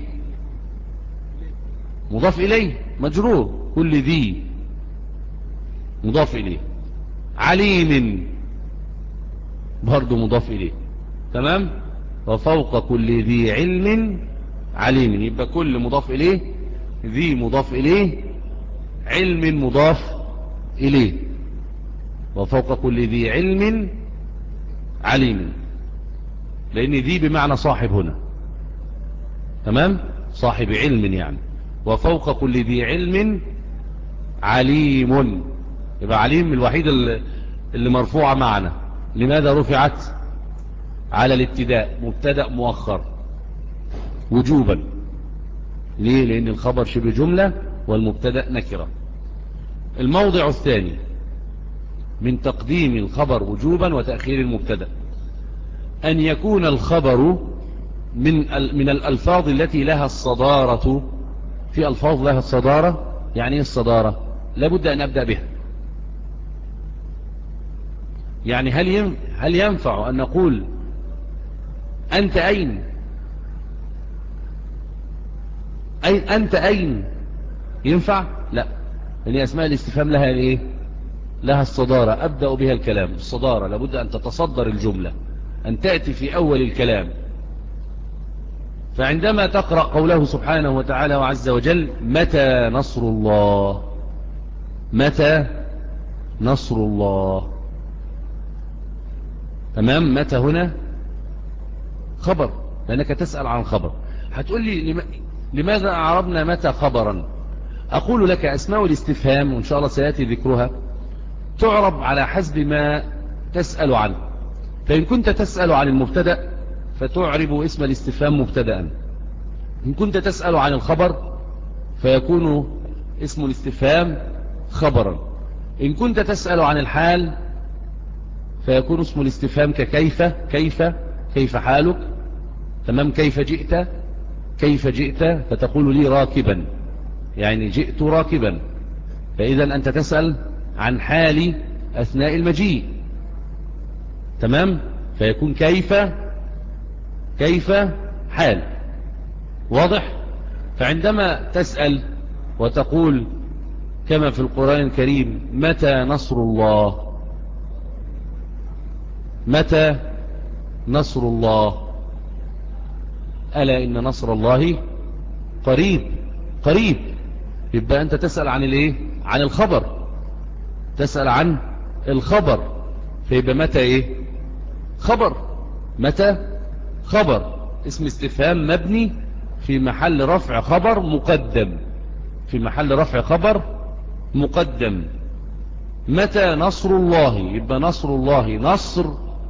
مضاف اليه مجرور. كل ذي مضاف اليه. عليم برضو مضاف اليه. تمام؟ وفوق كل ذي علم عليم. يبقى كل مضاف اليه، ذي مضاف اليه، علم مضاف إليه. وفوق كل ذي علم عليم، لأن ذي بمعنى صاحب هنا. تمام؟ صاحب علم يعني. وفوق كل ذي علم عليم. يبقى عليم الوحيد اللي مرفوعة معنا. لماذا رفعت؟ على الابتداء، مبتدأ مؤخر وجوبا. ليه؟ لأن الخبر شبه جملة والمبتدأ نكرة. الموضع الثاني من تقديم الخبر وجوبا وتأخير المبتدأ أن يكون الخبر من من الألفاظ التي لها الصدارة. في ألفاظ لها الصدارة، يعني ايه الصدارة؟ لابد أن أبدأ بها. يعني هل هل ينفع أن نقول أنت أين؟ أي أنت أين؟ ينفع؟ لا، لأن أسماء الاستفهام لها إيه؟ لها الصدارة، أبدأ بها الكلام. الصدارة لابد أن تتصدر الجملة، أن تأتي في أول الكلام. فعندما تقرأ قوله سبحانه وتعالى وعز وجل متى نصر الله، متى نصر الله، تمام؟ متى هنا خبر، لأنك تسأل عن خبر. هتقول لي لماذا أعربنا متى خبرا؟ أقول لك أسماء الاستفهام وإن شاء الله سيأتي ذكرها تعرب على حسب ما تسأل عنه. فإن كنت تسأل عن المبتدأ فتعرب اسم الاستفهام مبتدأ، إن كنت تسأل عن الخبر فيكون اسم الاستفهام خبرا، إن كنت تسأل عن الحال فيكون اسم الاستفهام ككيف، كيف كيف حالك، تمام؟ كيف جئت، كيف جئت، فتقول لي راكبا، يعني جئت راكبا. فإذا أنت تسأل عن حالي أثناء المجيء، تمام؟ فيكون كيف، كيف حال، واضح؟ فعندما تسأل وتقول كما في القرآن الكريم متى نصر الله، متى نصر الله، ألا إن نصر الله قريب، قريب. يبقى أنت تسأل عن الايه؟ عن الخبر، تسأل عن الخبر. فيبقى متى ايه؟ خبر، متى خبر، اسم استفهام مبني في محل رفع خبر مقدم، في محل رفع خبر مقدم. متى نصر الله، يبقى نصر الله نصر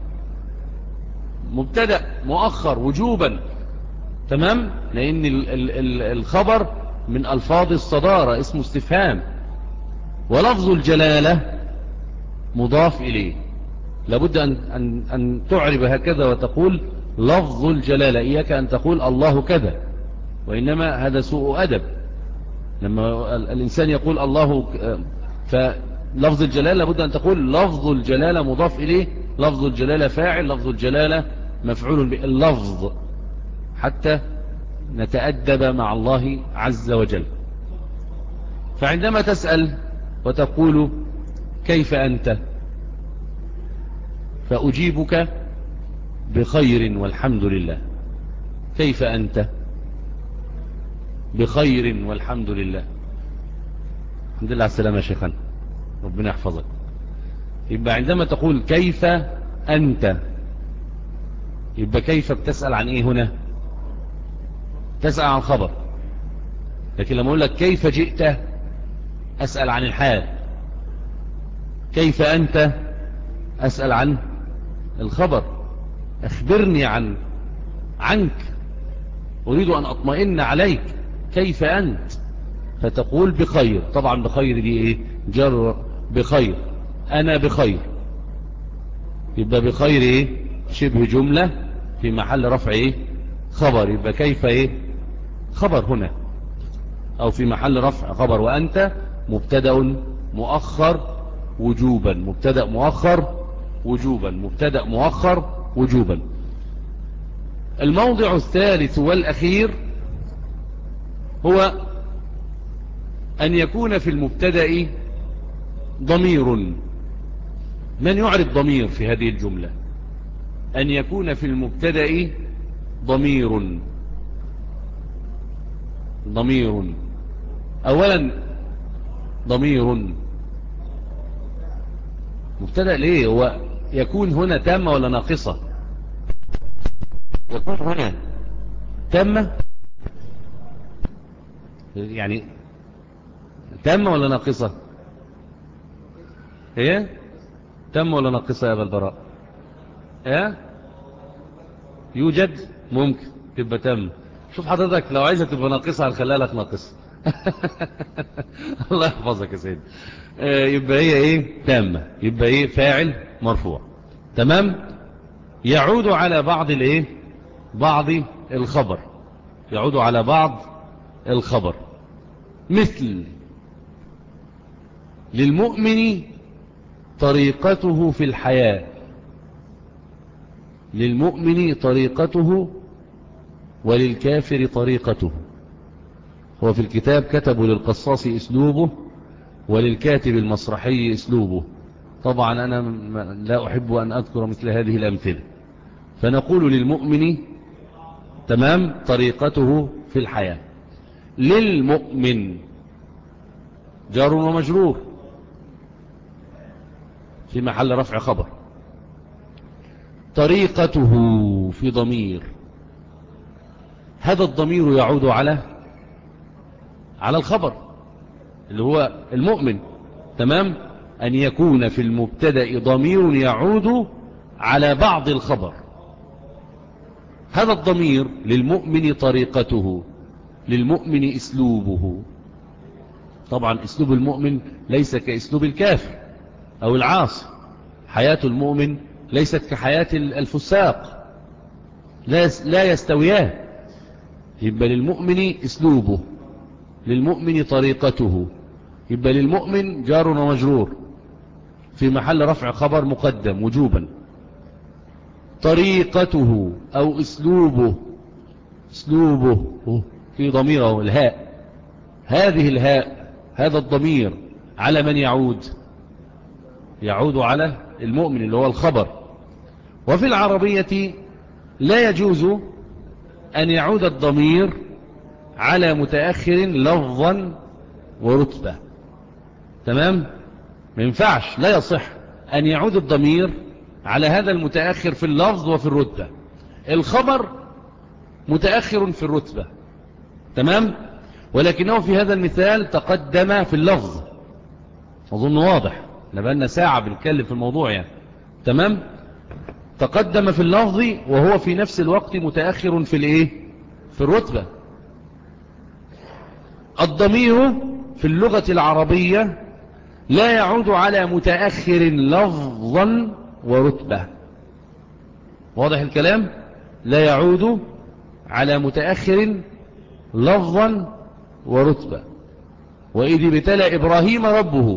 مبتدأ مؤخر وجوبا، تمام؟ لأن ال ال ال الخبر من ألفاظ الصدارة، اسمه استفهام. ولفظ الجلالة مضاف إليه، لابد أن, أن, أن تعرب هكذا وتقول لفظ الجلالة، إياك أن تقول الله كذا، وإنما هذا سوء أدب. لما الإنسان يقول الله، فلفظ الجلالة لابد أن تقول لفظ الجلالة مضاف إليه، لفظ الجلالة فاعل، لفظ الجلالة مفعول باللفظ، حتى نتأدب مع الله عز وجل. فعندما تسأل وتقول كيف أنت، فأجيبك بخير والحمد لله. كيف أنت؟ بخير والحمد لله. الحمد لله على السلامة يا شيخنا، ربنا يحفظك. يبقى عندما تقول كيف أنت، يبقى كيف بتسأل عن إيه هنا؟ تسأل عن خبر. لكن لما أقول لك كيف جئت أسأل عن الحال. كيف أنت أسأل عن الخبر، أخبرني عن عنك، أريد أن أطمئن عليك. كيف أنت؟ فتقول بخير. طبعا بخير دي إيه؟ جر بخير، أنا بخير. يبقى بخير إيه؟ شبه جملة في محل رفع إيه؟ خبر. يبقى كيف إيه؟ خبر هنا، أو في محل رفع خبر. وأنت مبتدأ مؤخر وجوبا، مبتدأ مؤخر وجوبا، مبتدأ مؤخر وجوبا. الموضع الثالث والأخير هو أن يكون في المبتدأ ضمير. من يعرف ضمير في هذه الجملة؟ أن يكون في المبتدأ ضمير. ضمير أولا، ضمير مبتدأ ليه؟ هو يكون هنا تامة ولا ناقصة؟ يكون هنا تامة، يعني تامة ولا ناقصة؟ هي تامة ولا ناقصة يا أبا البراء؟ هي يوجد، ممكن تبقى تامة. شوف حضرتك لو عايزة تبقى ناقصة هنخليها لك ناقصة. الله يحفظك يا سيدي. آه يبقى هي ايه تامة، يبقى ايه فاعل مرفوع. تمام. يعود على بعض الايه بعض الخبر، يعود على بعض الخبر. مثل للمؤمن طريقته في الحياة، للمؤمن طريقته وللكافر طريقته. هو في الكتاب كتبوا للقصاص اسلوبه وللكاتب المسرحي اسلوبه. طبعا انا لا احب ان اذكر مثل هذه الامثلة، فنقول للمؤمن تمام طريقته في الحياة. للمؤمن جار ومجرور في محل رفع خبر. طريقته في ضمير، هذا الضمير يعود على على الخبر اللي هو المؤمن. تمام. أن يكون في المبتدأ ضمير يعود على بعض الخبر. هذا الضمير للمؤمن طريقته، للمؤمن اسلوبه. طبعا اسلوب المؤمن ليس كاسلوب الكافر او العاصي. حياة المؤمن ليست كحياة الفساق، لا لا يستويان. يبقى للمؤمن اسلوبه، للمؤمن طريقته. يبقى للمؤمن جار ومجرور في محل رفع خبر مقدم وجوبا. طريقته او اسلوبه، اسلوبه في ضميره الهاء. هذه الهاء هذا الضمير على من يعود؟ يعود على المؤمن اللي هو الخبر. وفي العربية لا يجوز أن يعود الضمير على متأخر لفظا ورتبة. تمام. ما ينفعش، لا يصح أن يعود الضمير على هذا المتأخر في اللفظ وفي الرتبة. الخبر متأخر في الرتبة، تمام، ولكنه في هذا المثال تقدم في اللفظ. أظن واضح، لبقالنا ساعة بنتكلم في الموضوع يعني. تمام. تقدم في اللفظ وهو في نفس الوقت متأخر في الايه في الرتبة. الضمير في اللغة العربية لا يعود على متأخر لفظا ورتبة. واضح الكلام؟ لا يعود على متأخر لفظا ورتبة. وإذ ابتلى إبراهيم ربه،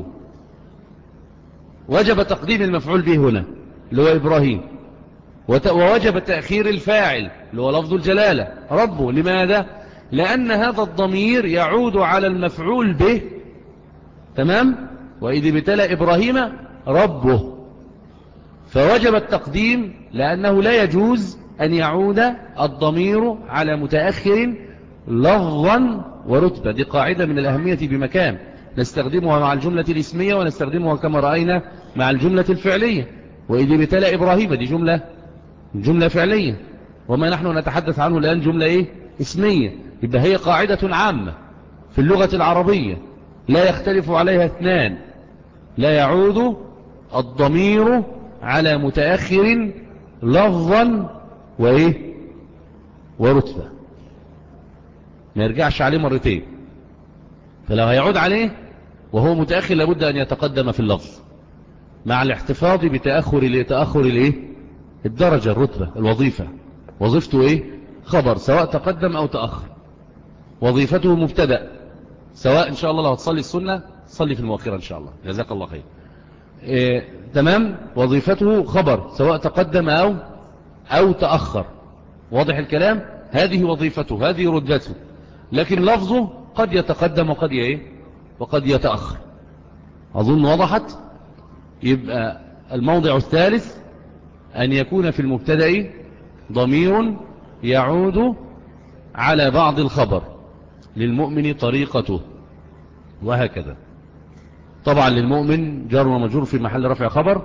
وجب تقديم المفعول به هنا اللي هو إبراهيم، ووجب تأخير الفاعل اللي هو لفظ الجلالة ربه. لماذا؟ لأن هذا الضمير يعود على المفعول به. تمام. وإذ ابتلى إبراهيم ربه، فوجب التقديم، لأنه لا يجوز أن يعود الضمير على متأخر لفظا ورتبة. دي قاعدة من الأهمية بمكان، نستخدمها مع الجملة الاسمية ونستخدمها كما رأينا مع الجملة الفعلية. وإذ ابتلى إبراهيم دي جملة جملة فعلية، وما نحن نتحدث عنه الآن جملة إيه؟ اسمية. يبقى هي قاعدة عامة في اللغة العربية لا يختلف عليها اثنان. لا يعود الضمير على متأخر لفظا وإيه ورتبة، ما يرجعش عليه مرتين. فلو هيعود عليه وهو متأخر لابد أن يتقدم في اللفظ مع الاحتفاظ بتأخر تأخر الايه الدرجة، الرتبة، الوظيفة. وظيفته ايه؟ خبر، سواء تقدم او تأخر. وظيفته مبتدأ، سواء ان شاء الله لو هتصلي السنة صلي في المؤخرة ان شاء الله، جزاك الله خير. إيه تمام. وظيفته خبر، سواء تقدم او او تأخر. واضح الكلام؟ هذه وظيفته، هذه رتبته. لكن لفظه قد يتقدم وقد ايه وقد يتأخر. اظن وضحت. يبقى الموضع الثالث أن يكون في المبتدأ ضمير يعود على بعض الخبر، للمؤمن طريقته، وهكذا. طبعا للمؤمن جار ومجرور في محل رفع خبر.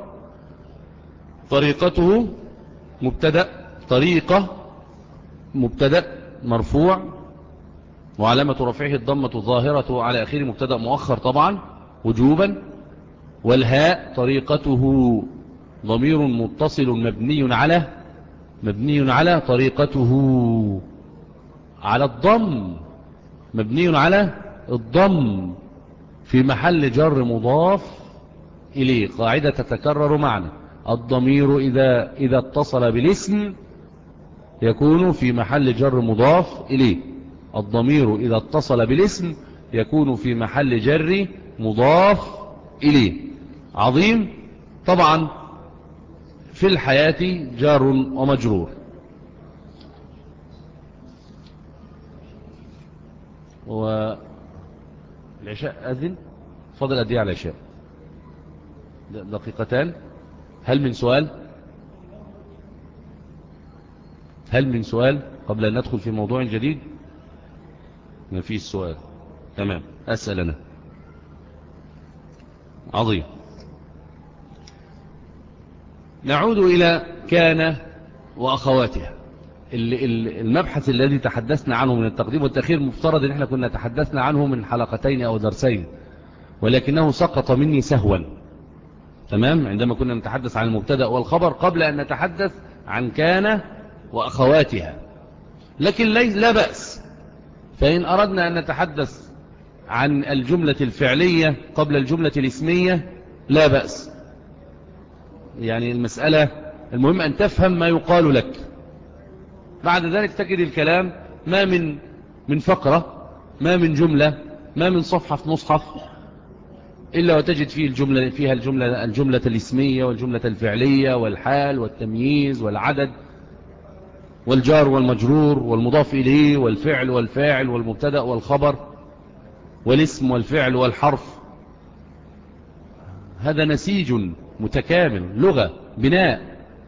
طريقته مبتدأ، طريقة مبتدأ مرفوع وعلامة رفعه الضمة الظاهرة على آخره، مبتدأ مؤخر طبعا وجوبا. والهاء طريقته ضمير متصل مبني على مبني على طريقته على الضم، مبني على الضم في محل جر مضاف إليه. قاعدة تتكرر معنا: الضمير إذا, إذا اتصل بالاسم يكون في محل جر مضاف إليه. الضمير إذا اتصل بالاسم يكون في محل جر مضاف إليه. عظيم. طبعا في الحياة جار ومجرور. والعشاء أذن، فضل أدي على العشاء دقيقتان. هل من سؤال؟ هل من سؤال قبل أن ندخل في موضوع جديد؟ ما فيش سؤال. تمام، أسأل أنا. عظيم. نعود إلى كان وأخواتها. المبحث الذي تحدثنا عنه من التقديم والتأخير مفترض ان احنا كنا تحدثنا عنه من حلقتين او درسين، ولكنه سقط مني سهوا. تمام، عندما كنا نتحدث عن المبتدأ والخبر قبل ان نتحدث عن كان واخواتها. لكن لا بأس، فإن أردنا أن نتحدث عن الجملة الفعلية قبل الجملة الاسمية لا بأس. يعني المسألة المهم أن تفهم ما يقال لك. بعد ذلك تجد الكلام ما من من فقرة، ما من جملة، ما من صفحة في مصحف إلا وتجد فيه الجملة فيها الجملة الجملة الاسمية والجملة الفعلية والحال والتمييز والعدد والجار والمجرور والمضاف إليه والفعل والفاعل والمبتدأ والخبر والاسم والفعل والحرف. هذا نسيج متكامل، لغة، بناء.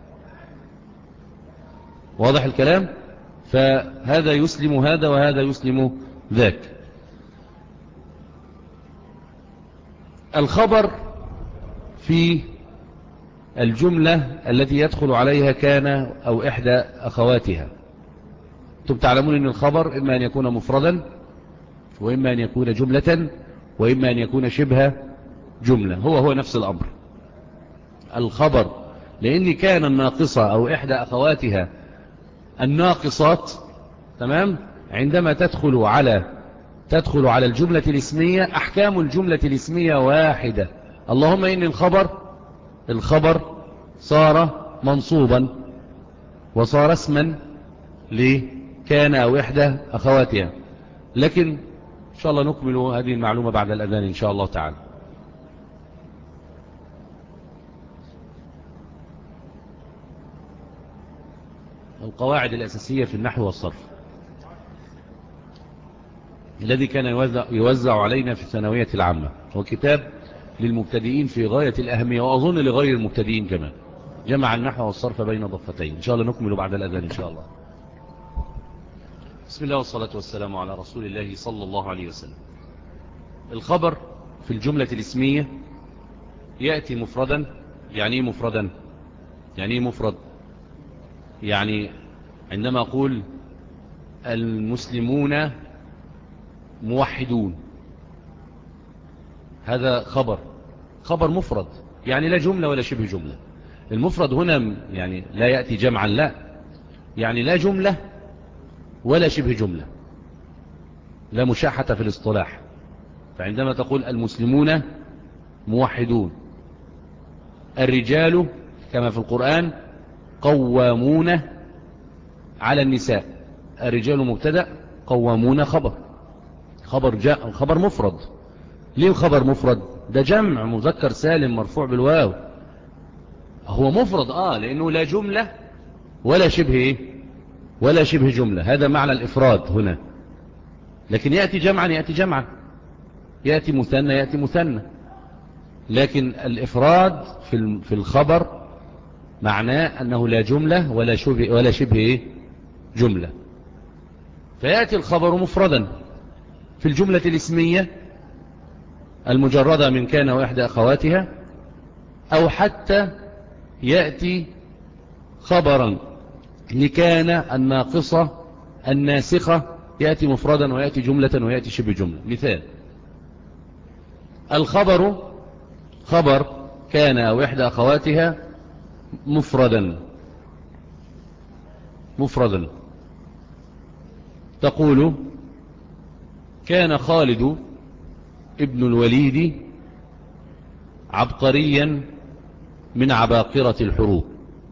واضح الكلام؟ فهذا يسلم هذا وهذا يسلم ذاك. الخبر في الجملة التي يدخل عليها كان أو إحدى أخواتها. أنتم تعلمون أن الخبر إما أن يكون مفردا، وإما أن يكون جملة، وإما أن يكون شبه جملة. هو هو نفس الأمر. الخبر لأن كان الناقصة أو إحدى أخواتها الناقصات، تمام، عندما تدخل على تدخل على الجملة الاسمية أحكام الجملة الاسمية واحدة. اللهم إن الخبر الخبر صار منصوبا وصار اسما لكان أو إحدى أخواتها. لكن إن شاء الله نكمل هذه المعلومة بعد الأذان إن شاء الله تعالى. القواعد الأساسية في النحو والصرف الذي كان يوزع, يوزع علينا في الثانوية العامة، هو كتاب للمبتدئين في غاية الأهمية، وأظن لغير المبتدئين كمان. جمع النحو والصرف بين ضفتين. إن شاء الله نكمل بعد الأذان إن شاء الله. بسم الله والصلاة والسلام على رسول الله صلى الله عليه وسلم. الخبر في الجملة الاسمية يأتي مفردا. يعني مفردا يعني مفرد يعني عندما أقول المسلمون موحدون، هذا خبر خبر مفرد، يعني لا جملة ولا شبه جملة. المفرد هنا يعني لا يأتي جمعا، لا، يعني لا جملة ولا شبه جملة، لا مشاحة في الاصطلاح. فعندما تقول المسلمون موحدون، الرجال كما في القرآن قوامون على النساء، الرجال مبتدأ، قوامون خبر خبر جاء خبر مفرد. ليه خبر مفرد؟ ده جمع مذكر سالم مرفوع بالواو. هو مفرد آه لأنه لا جملة ولا شبه إيه؟ ولا شبه جملة. هذا معنى الإفراد هنا. لكن يأتي جمعا يأتي جمعا، يأتي مثنى يأتي مثنى. لكن الإفراد في في الخبر معناه أنه لا جملة ولا شبه ولا شبه إيه؟ جملة. فيأتي الخبر مفردا في الجملة الاسمية المجردة من كان وإحدى أخواتها، أو حتى يأتي خبرا لكان الناقصة الناسخة، يأتي مفردا ويأتي جملة ويأتي شبه جملة. مثال: الخبر خبر كان أو إحدى أخواتها مفردا مفردا تقول كان خالد ابن الوليد عبقريا من عباقرة الحروب.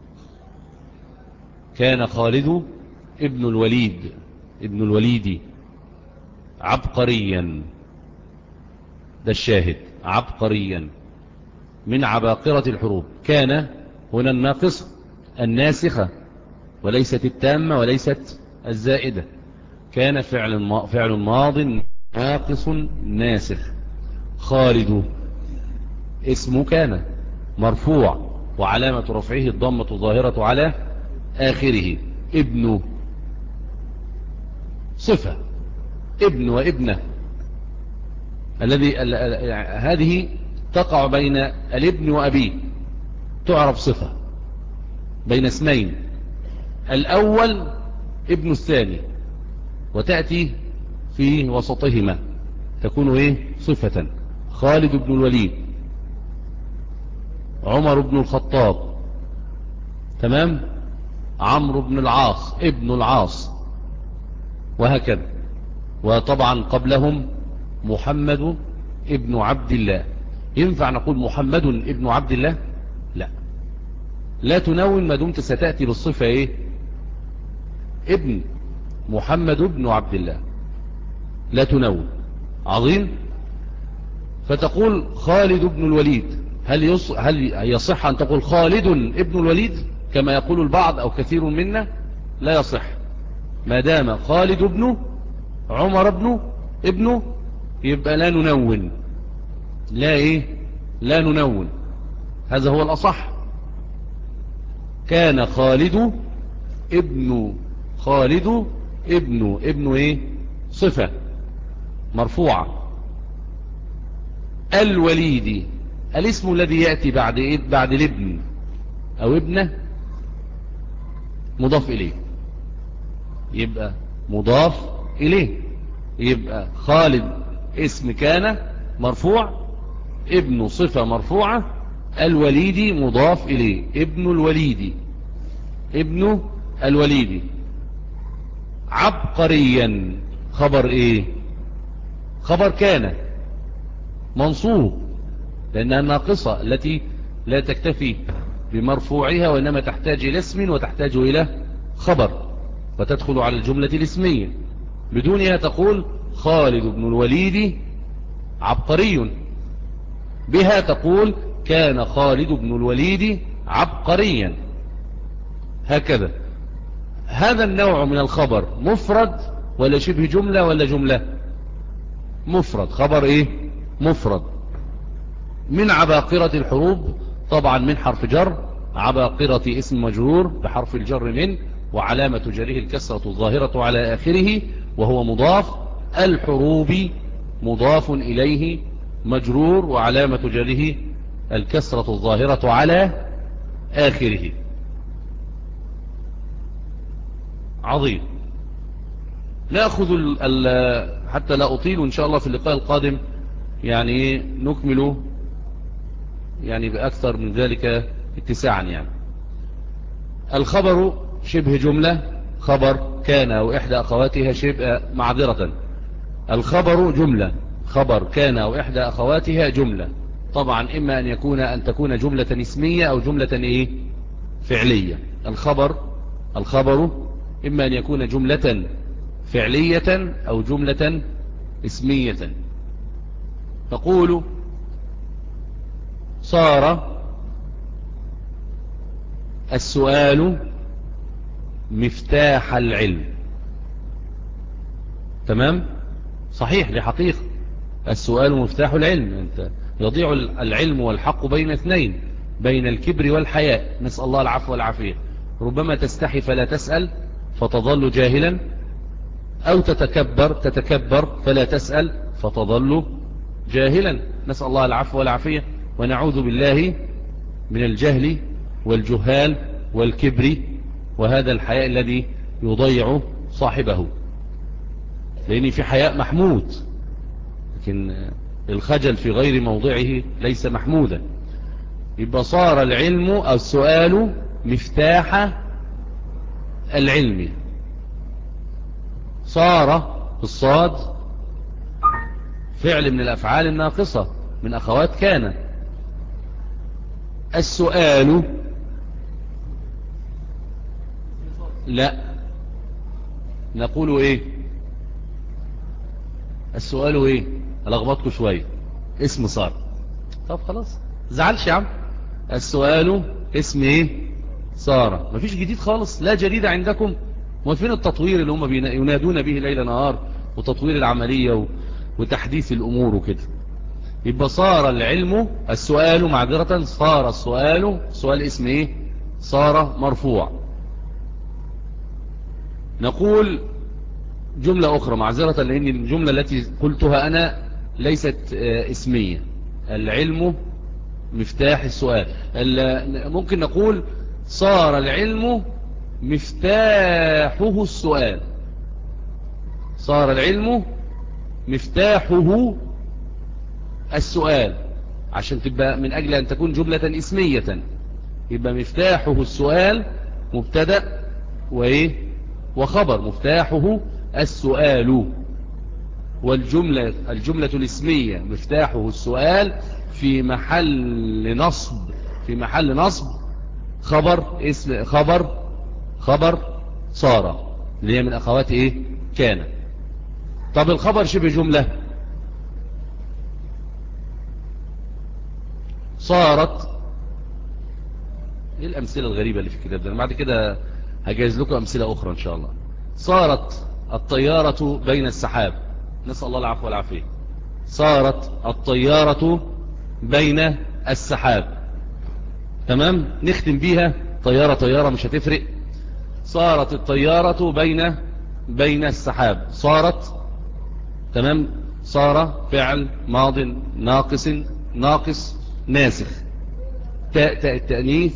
كان خالد ابن الوليد ابن الوليد عبقريا، ده الشاهد، عبقريا من عباقرة الحروب. كان هنا الناقصة الناسخة وليست التامة وليست الزائدة. كان فعل فعل ماض ناقص ناسخ. خالد اسم كان مرفوع وعلامة رفعه الضمة ظاهرة على آخره. ابن صفة، ابن وابنه الذي هذه تقع بين الابن وأبيه، تعرف صفة بين اسمين، الأول ابن الثاني، وتأتي في وسطهما تكون ايه صفة. خالد بن الوليد، عمر بن الخطاب، تمام، عمرو بن العاص ابن العاص، وهكذا. وطبعا قبلهم محمد ابن عبد الله. ينفع نقول محمد ابن عبد الله؟ لا، لا تنون ما دمت ستأتي بالصفة ايه ابن. محمد ابن عبد الله لا تنون. عظيم. فتقول خالد ابن الوليد. هل يص... هل يصح أن تقول خالد ابن الوليد كما يقول البعض أو كثير منا؟ لا يصح. ما دام خالد ابنه، عمر ابنه، ابنه، يبقى لا ننون. لا ايه لا ننون، هذا هو الأصح. كان خالد ابن خالد ابن ابن ايه صفة مرفوعة. الوليد الاسم الذي يأتي بعد إيه؟ بعد الابن او ابنه مضاف اليه، يبقى مضاف اليه. يبقى خالد اسم كان مرفوع، ابن صفة مرفوعة، الوليد مضاف اليه. ابن الوليد ابن الوليد. عبقريا خبر ايه خبر كان منصوب لأنها الناقصة التي لا تكتفي بمرفوعها وإنما تحتاج إلى اسم وتحتاج إلى خبر فتدخل على الجملة الاسمية. بدونها تقول خالد بن الوليد عبقري، بها تقول كان خالد بن الوليد عبقريا، هكذا. هذا النوع من الخبر مفرد ولا شبه جملة ولا جملة؟ مفرد. خبر ايه مفرد من عباقرة الحروب، طبعا من حرف جر. عباقرة اسم مجرور بحرف الجر من، وعلامة جره الكسرة الظاهرة على آخره وهو مضاف. الحروب مضاف إليه مجرور وعلامة جره الكسرة الظاهرة على آخره. عظيم. نأخذ ال ال حتى لا أطيل إن شاء الله في اللقاء القادم يعني نكمل يعني بأكثر من ذلك اتساعا. يعني الخبر شبه جملة، خبر كان أو إحدى أخواتها شبه معذرة الخبر جملة، خبر كان أو إحدى أخواتها جملة. طبعا إما أن يكون أن تكون جملة اسمية أو جملة إيه فعلية. الخبر الخبر إما أن يكون جملة فعلية أو جملة اسمية. تقول صار السؤال مفتاح العلم. تمام، صحيح، لحقيقة السؤال مفتاح العلم. انت يضيع العلم والحق بين اثنين، بين الكبر والحياء، نسأل الله العفو والعافية. ربما تستحي فلا تسأل فتظل جاهلا، أو تتكبر تتكبر فلا تسأل فتظل جاهلا، نسأل الله العفو والعافية. ونعوذ بالله من الجهل والجهال والكبر وهذا الحياء الذي يضيع صاحبه. لأن في حياء محمود، لكن الخجل في غير موضعه ليس محمودا. يبقى صار العلم أو السؤال مفتاح العلم. صار الصاد فعل من الأفعال الناقصة من أخوات كان. السؤال لا، نقول ايه؟ السؤال ايه؟ ألخبطكم شوية، اسم صار. طب خلاص زعلش يا عم، السؤال اسم ايه؟ صار. مفيش جديد خالص، لا جديد عندكم. وفين التطوير اللي هم ينادون به ليل نهار، وتطوير العملية وتحديث الأمور وكده؟ يبقى صار العلم، السؤال معذرة، صار السؤال، سؤال اسم ايه؟ صار مرفوع. نقول جملة أخرى معذرة، لأن الجملة التي قلتها أنا ليست اسمية. العلم مفتاح السؤال. ممكن نقول صار العلم مفتاحه السؤال. صار العلم مفتاحه السؤال، عشان تبقى من أجل أن تكون جملة اسمية يبقى مفتاحه السؤال مبتدأ وإيه وخبر. مفتاحه السؤال، والجملة الجملة الاسمية مفتاحه السؤال في محل نصب، في محل نصب خبر اسم خبر خبر صار، اللي هي من أخوات إيه كان. طب الخبر شبه جملة، صارت. ايه الأمثلة الغريبة اللي في الكتاب ده؟ بعد كده هجهز لكم أمثلة أخرى إن شاء الله. صارت الطيارة بين السحاب، نسأل الله العفو والعافية. صارت الطيارة بين السحاب، تمام، نختم بيها طيارة طيارة مش هتفرق. صارت الطيارة بين بين السحاب، صارت، تمام. صار فعل ماض ناقص ناقص ناسخ، تاء تاء التأنيث.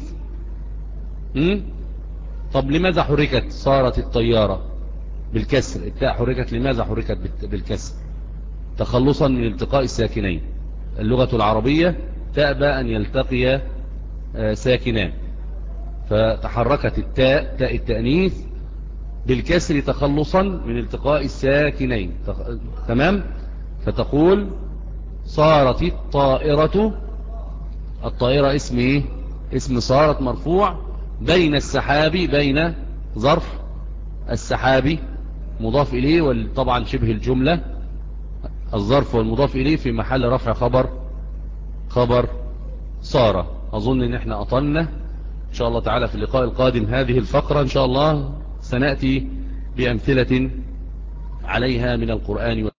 طب لماذا حركت صارت الطيارة بالكسر؟ التاء حركت، لماذا حركت بالكسر؟ تخلصا من التقاء الساكنين. اللغة العربية تأبى أن يلتقي ساكنان، فتحركت التاء تاء التأنيث بالكسر تخلصا من التقاء الساكنين، تمام. فتقول صارت الطائرة، الطائرة اسم ايه؟ اسم صارت مرفوع. بين السحاب، بين ظرف، السحاب مضاف إليه، وطبعا شبه الجملة الظرف والمضاف إليه في محل رفع خبر خبر صار. أظن ان احنا أطلنا إن شاء الله تعالى. في اللقاء القادم هذه الفقرة إن شاء الله سنأتي بأمثلة عليها من القرآن.